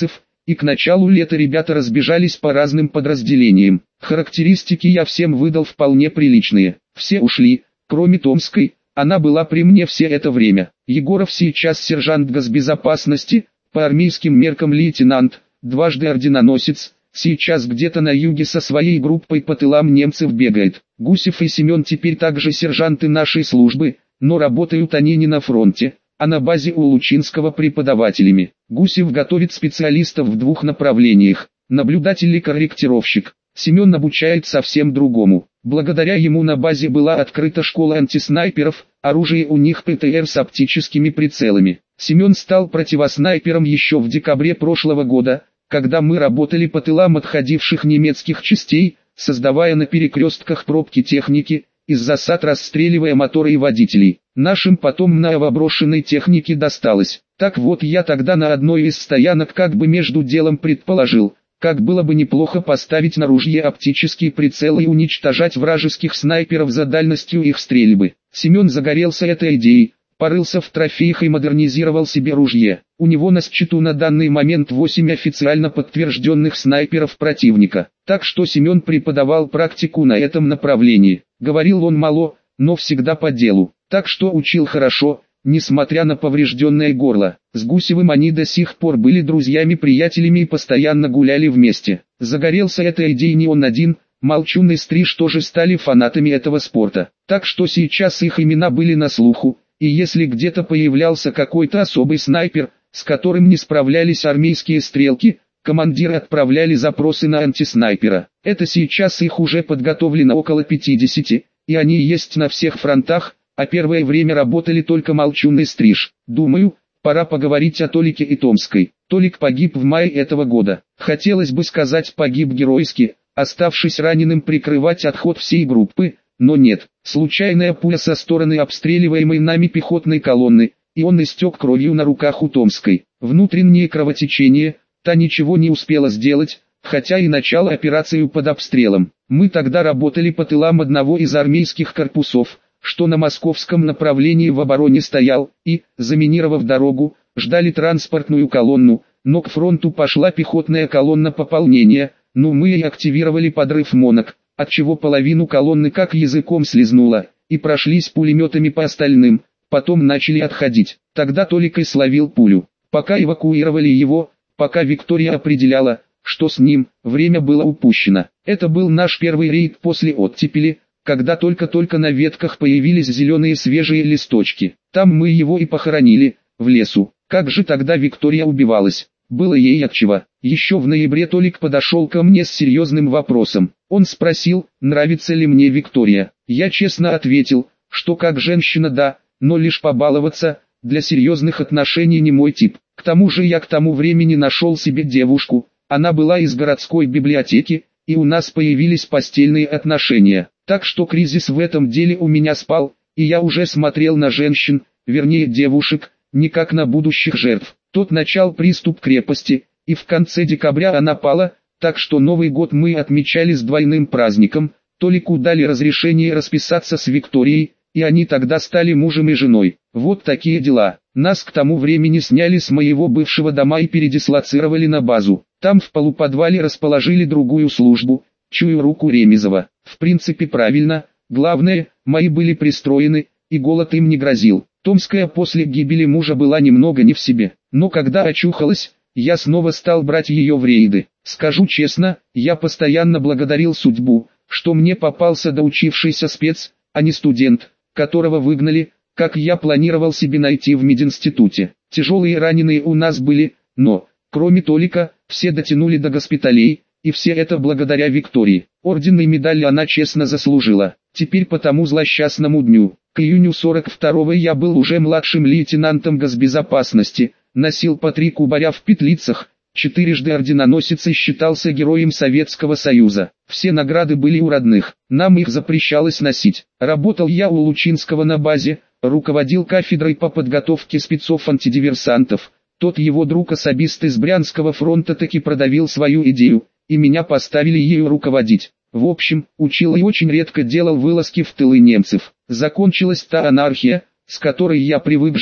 и к началу лета ребята разбежались по разным подразделениям. Характеристики я всем выдал вполне приличные. Все ушли, кроме Томской, она была при мне все это время. Егоров сейчас сержант госбезопасности, по армейским меркам лейтенант, дважды орденоносец, сейчас где-то на юге со своей группой по тылам немцев бегает. Гусев и Семен теперь также сержанты нашей службы, но работают они не на фронте, а на базе у Лучинского преподавателями. Гусев готовит специалистов в двух направлениях, наблюдатель и корректировщик. Семен обучает совсем другому. Благодаря ему на базе была открыта школа антиснайперов, оружие у них ПТР с оптическими прицелами. Семен стал противоснайпером еще в декабре прошлого года, когда мы работали по тылам отходивших немецких частей, создавая на перекрестках пробки техники, из засад расстреливая моторы и водителей. Нашим потом новоброшенной технике досталось. Так вот я тогда на одной из стоянок как бы между делом предположил, как было бы неплохо поставить на ружье оптические прицелы и уничтожать вражеских снайперов за дальностью их стрельбы. Семен загорелся этой идеей, порылся в трофеях и модернизировал себе ружье. У него на счету на данный момент восемь официально подтвержденных снайперов противника. Так что Семен преподавал практику на этом направлении. Говорил он мало, но всегда по делу. Так что учил хорошо, несмотря на поврежденное горло. С Гусевым они до сих пор были друзьями-приятелями и постоянно гуляли вместе. Загорелся этой идеей не он один, Молчун и Стриж тоже стали фанатами этого спорта. Так что сейчас их имена были на слуху, и если где-то появлялся какой-то особый снайпер, с которым не справлялись армейские стрелки, командиры отправляли запросы на антиснайпера. Это сейчас их уже подготовлено около пятидесяти, и они есть на всех фронтах, а первое время работали только Молчун и Стриж. Думаю, пора поговорить о Толике и Томской. Толик погиб в мае этого года. Хотелось бы сказать погиб геройски, оставшись раненым прикрывать отход всей группы, но нет. Случайная пуля со стороны обстреливаемой нами пехотной колонны, и он истек кровью на руках у Томской. Внутреннее кровотечение, та ничего не успела сделать, хотя и начала операцию под обстрелом. Мы тогда работали по тылам одного из армейских корпусов, что на московском направлении в обороне стоял, и, заминировав дорогу, ждали транспортную колонну, но к фронту пошла пехотная колонна пополнения, ну мы и активировали подрыв монок, отчего половину колонны как языком слезнуло, и прошлись пулеметами по остальным, потом начали отходить. Тогда Толик и словил пулю. Пока эвакуировали его, пока Виктория определяла, что с ним, время было упущено. Это был наш первый рейд после оттепели, когда только-только на ветках появились зеленые свежие листочки. Там мы его и похоронили, в лесу. Как же тогда Виктория убивалась? Было ей отчего. Еще в ноябре Толик подошел ко мне с серьезным вопросом. Он спросил, нравится ли мне Виктория. Я честно ответил, что как женщина да, но лишь побаловаться, для серьезных отношений не мой тип. К тому же я к тому времени нашел себе девушку, она была из городской библиотеки, и у нас появились постельные отношения. Так что кризис в этом деле у меня спал, и я уже смотрел на женщин, вернее девушек, не как на будущих жертв. Тот начал приступ крепости, и в конце декабря она пала, так что Новый год мы отмечали с двойным праздником. Толику дали разрешение расписаться с Викторией, и они тогда стали мужем и женой. Вот такие дела. Нас к тому времени сняли с моего бывшего дома и передислоцировали на базу. Там в полуподвале расположили другую службу, чую руку Ремезова. В принципе правильно, главное, мои были пристроены, и голод им не грозил. Томская после гибели мужа была немного не в себе, но когда очухалась, я снова стал брать ее в рейды. Скажу честно, я постоянно благодарил судьбу, что мне попался доучившийся спец, а не студент, которого выгнали, как я планировал себе найти в мединституте. Тяжелые раненые у нас были, но, кроме Толика, все дотянули до госпиталей, и все это благодаря Виктории. Орден и медаль она честно заслужила. Теперь по тому злосчастному дню, к июню сорок второго я был уже младшим лейтенантом госбезопасности, носил по три кубаря в петлицах, четырежды орденоносец и считался героем Советского Союза. Все награды были у родных, нам их запрещалось носить. Работал я у Лучинского на базе, руководил кафедрой по подготовке спецов-антидиверсантов. Тот его друг-особист из Брянского фронта таки продавил свою идею, и меня поставили ею руководить. В общем, учил и очень редко делал вылазки в тылы немцев. Закончилась та анархия, с которой я привык жить,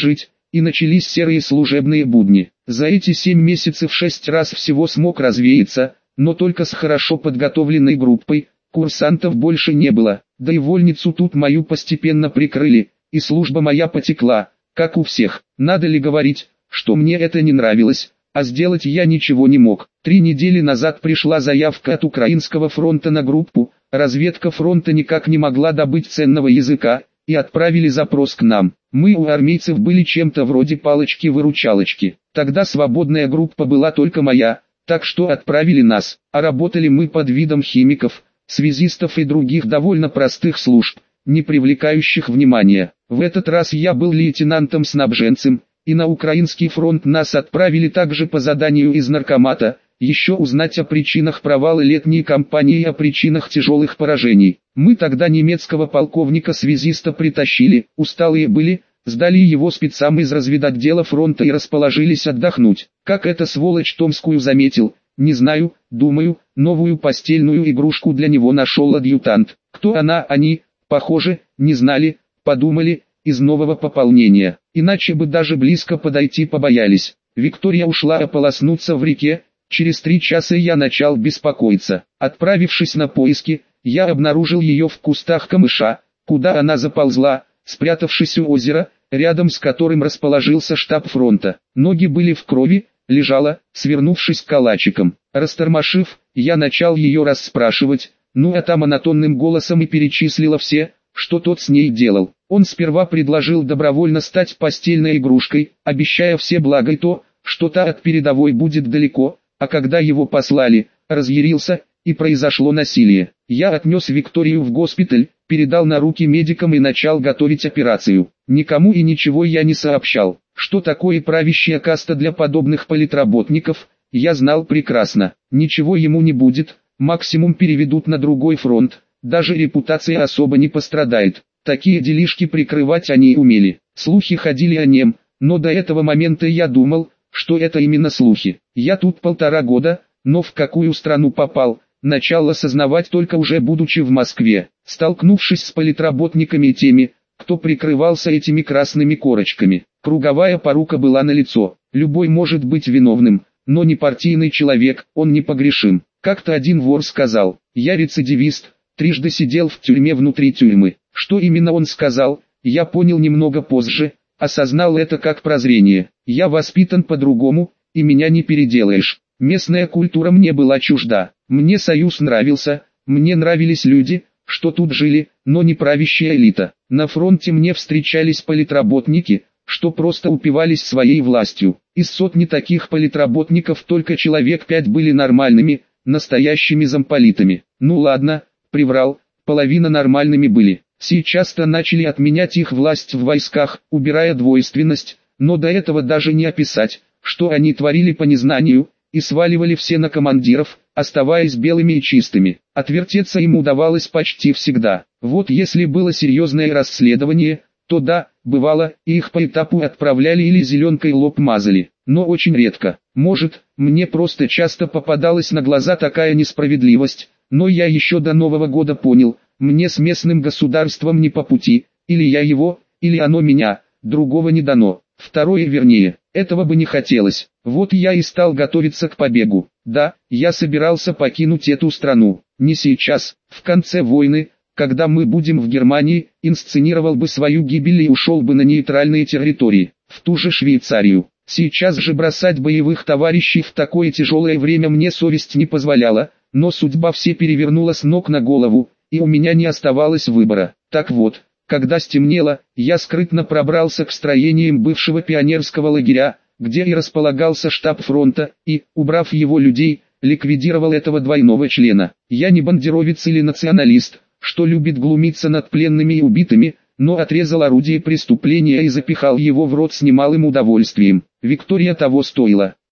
и начались серые служебные будни. За эти семь месяцев шесть раз всего смог развеяться, но только с хорошо подготовленной группой, курсантов больше не было, да и вольницу тут мою постепенно прикрыли, и служба моя потекла, как у всех. Надо ли говорить, что мне это не нравилось, а сделать я ничего не мог. Три недели назад пришла заявка от Украинского фронта на группу, разведка фронта никак не могла добыть ценного языка, и отправили запрос к нам. Мы у армейцев были чем-то вроде палочки-выручалочки. Тогда свободная группа была только моя, так что отправили нас, а работали мы под видом химиков, связистов и других довольно простых служб, не привлекающих внимания. В этот раз я был лейтенантом-снабженцем, и на Украинский фронт нас отправили также по заданию из наркомата, еще узнать о причинах провала летней кампании и о причинах тяжелых поражений. Мы тогда немецкого полковника-связиста притащили, усталые были, сдали его спецам из разведотдела фронта и расположились отдохнуть. Как эта сволочь Томскую заметил, не знаю, думаю, новую постельную игрушку для него нашел адъютант. Кто она, они, похоже, не знали, подумали, из нового пополнения, иначе бы даже близко подойти побоялись. Виктория ушла ополоснуться в реке, через три часа я начал беспокоиться. Отправившись на поиски, я обнаружил ее в кустах камыша, куда она заползла, спрятавшись у озера, рядом с которым расположился штаб фронта. Ноги были в крови, лежала, свернувшись калачиком. Растормошив, я начал ее расспрашивать, ну а та монотонным голосом и перечислила все, что тот с ней делал. Он сперва предложил добровольно стать постельной игрушкой, обещая все блага и то, что та от передовой будет далеко, а когда его послали, разъярился, и произошло насилие. Я отнес Викторию в госпиталь, передал на руки медикам и начал готовить операцию. Никому и ничего я не сообщал. Что такое правящая каста для подобных политработников, я знал прекрасно. Ничего ему не будет, максимум переведут на другой фронт, даже репутация особо не пострадает. Такие делишки прикрывать они умели. Слухи ходили о нем, но до этого момента я думал, что это именно слухи. Я тут полтора года, но в какую страну попал, начал осознавать только уже будучи в Москве, столкнувшись с политработниками и теми, кто прикрывался этими красными корочками. Круговая порука была налицо. Любой может быть виновным, но не партийный человек, он непогрешим. Как-то один вор сказал: «Я рецидивист, трижды сидел в тюрьме внутри тюрьмы». Что именно он сказал, я понял немного позже, осознал это как прозрение. Я воспитан по-другому, и меня не переделаешь. Местная культура мне была чужда. Мне Союз нравился, мне нравились люди, что тут жили, но не правящая элита. На фронте мне встречались политработники, что просто упивались своей властью. Из сотни таких политработников только человек пять были нормальными, настоящими замполитами. Ну ладно, приврал, половина нормальными были. Сейчас-то начали отменять их власть в войсках, убирая двойственность, но до этого даже не описать, что они творили по незнанию, и сваливали все на командиров, оставаясь белыми и чистыми. Отвертеться им удавалось почти всегда. Вот если было серьезное расследование, то да, бывало, и их по этапу отправляли или зеленкой лоб мазали, но очень редко. Может, мне просто часто попадалась на глаза такая несправедливость, но я еще до Нового года понял, мне с местным государством не по пути, или я его, или оно меня, другого не дано. Второе вернее, этого бы не хотелось. Вот я и стал готовиться к побегу. Да, я собирался покинуть эту страну. Не сейчас, в конце войны, когда мы будем в Германии, инсценировал бы свою гибель и ушел бы на нейтральные территории, в ту же Швейцарию. Сейчас же бросать боевых товарищей в такое тяжелое время мне совесть не позволяла, но судьба все перевернула с ног на голову, и у меня не оставалось выбора. Так вот, когда стемнело, я скрытно пробрался к строениям бывшего пионерского лагеря, где и располагался штаб фронта, и, убрав его людей, ликвидировал этого двойного члена. Я не бандеровец или националист, что любит глумиться над пленными и убитыми, но отрезал орудие преступления и запихал его в рот с немалым удовольствием. Виктория того стоила.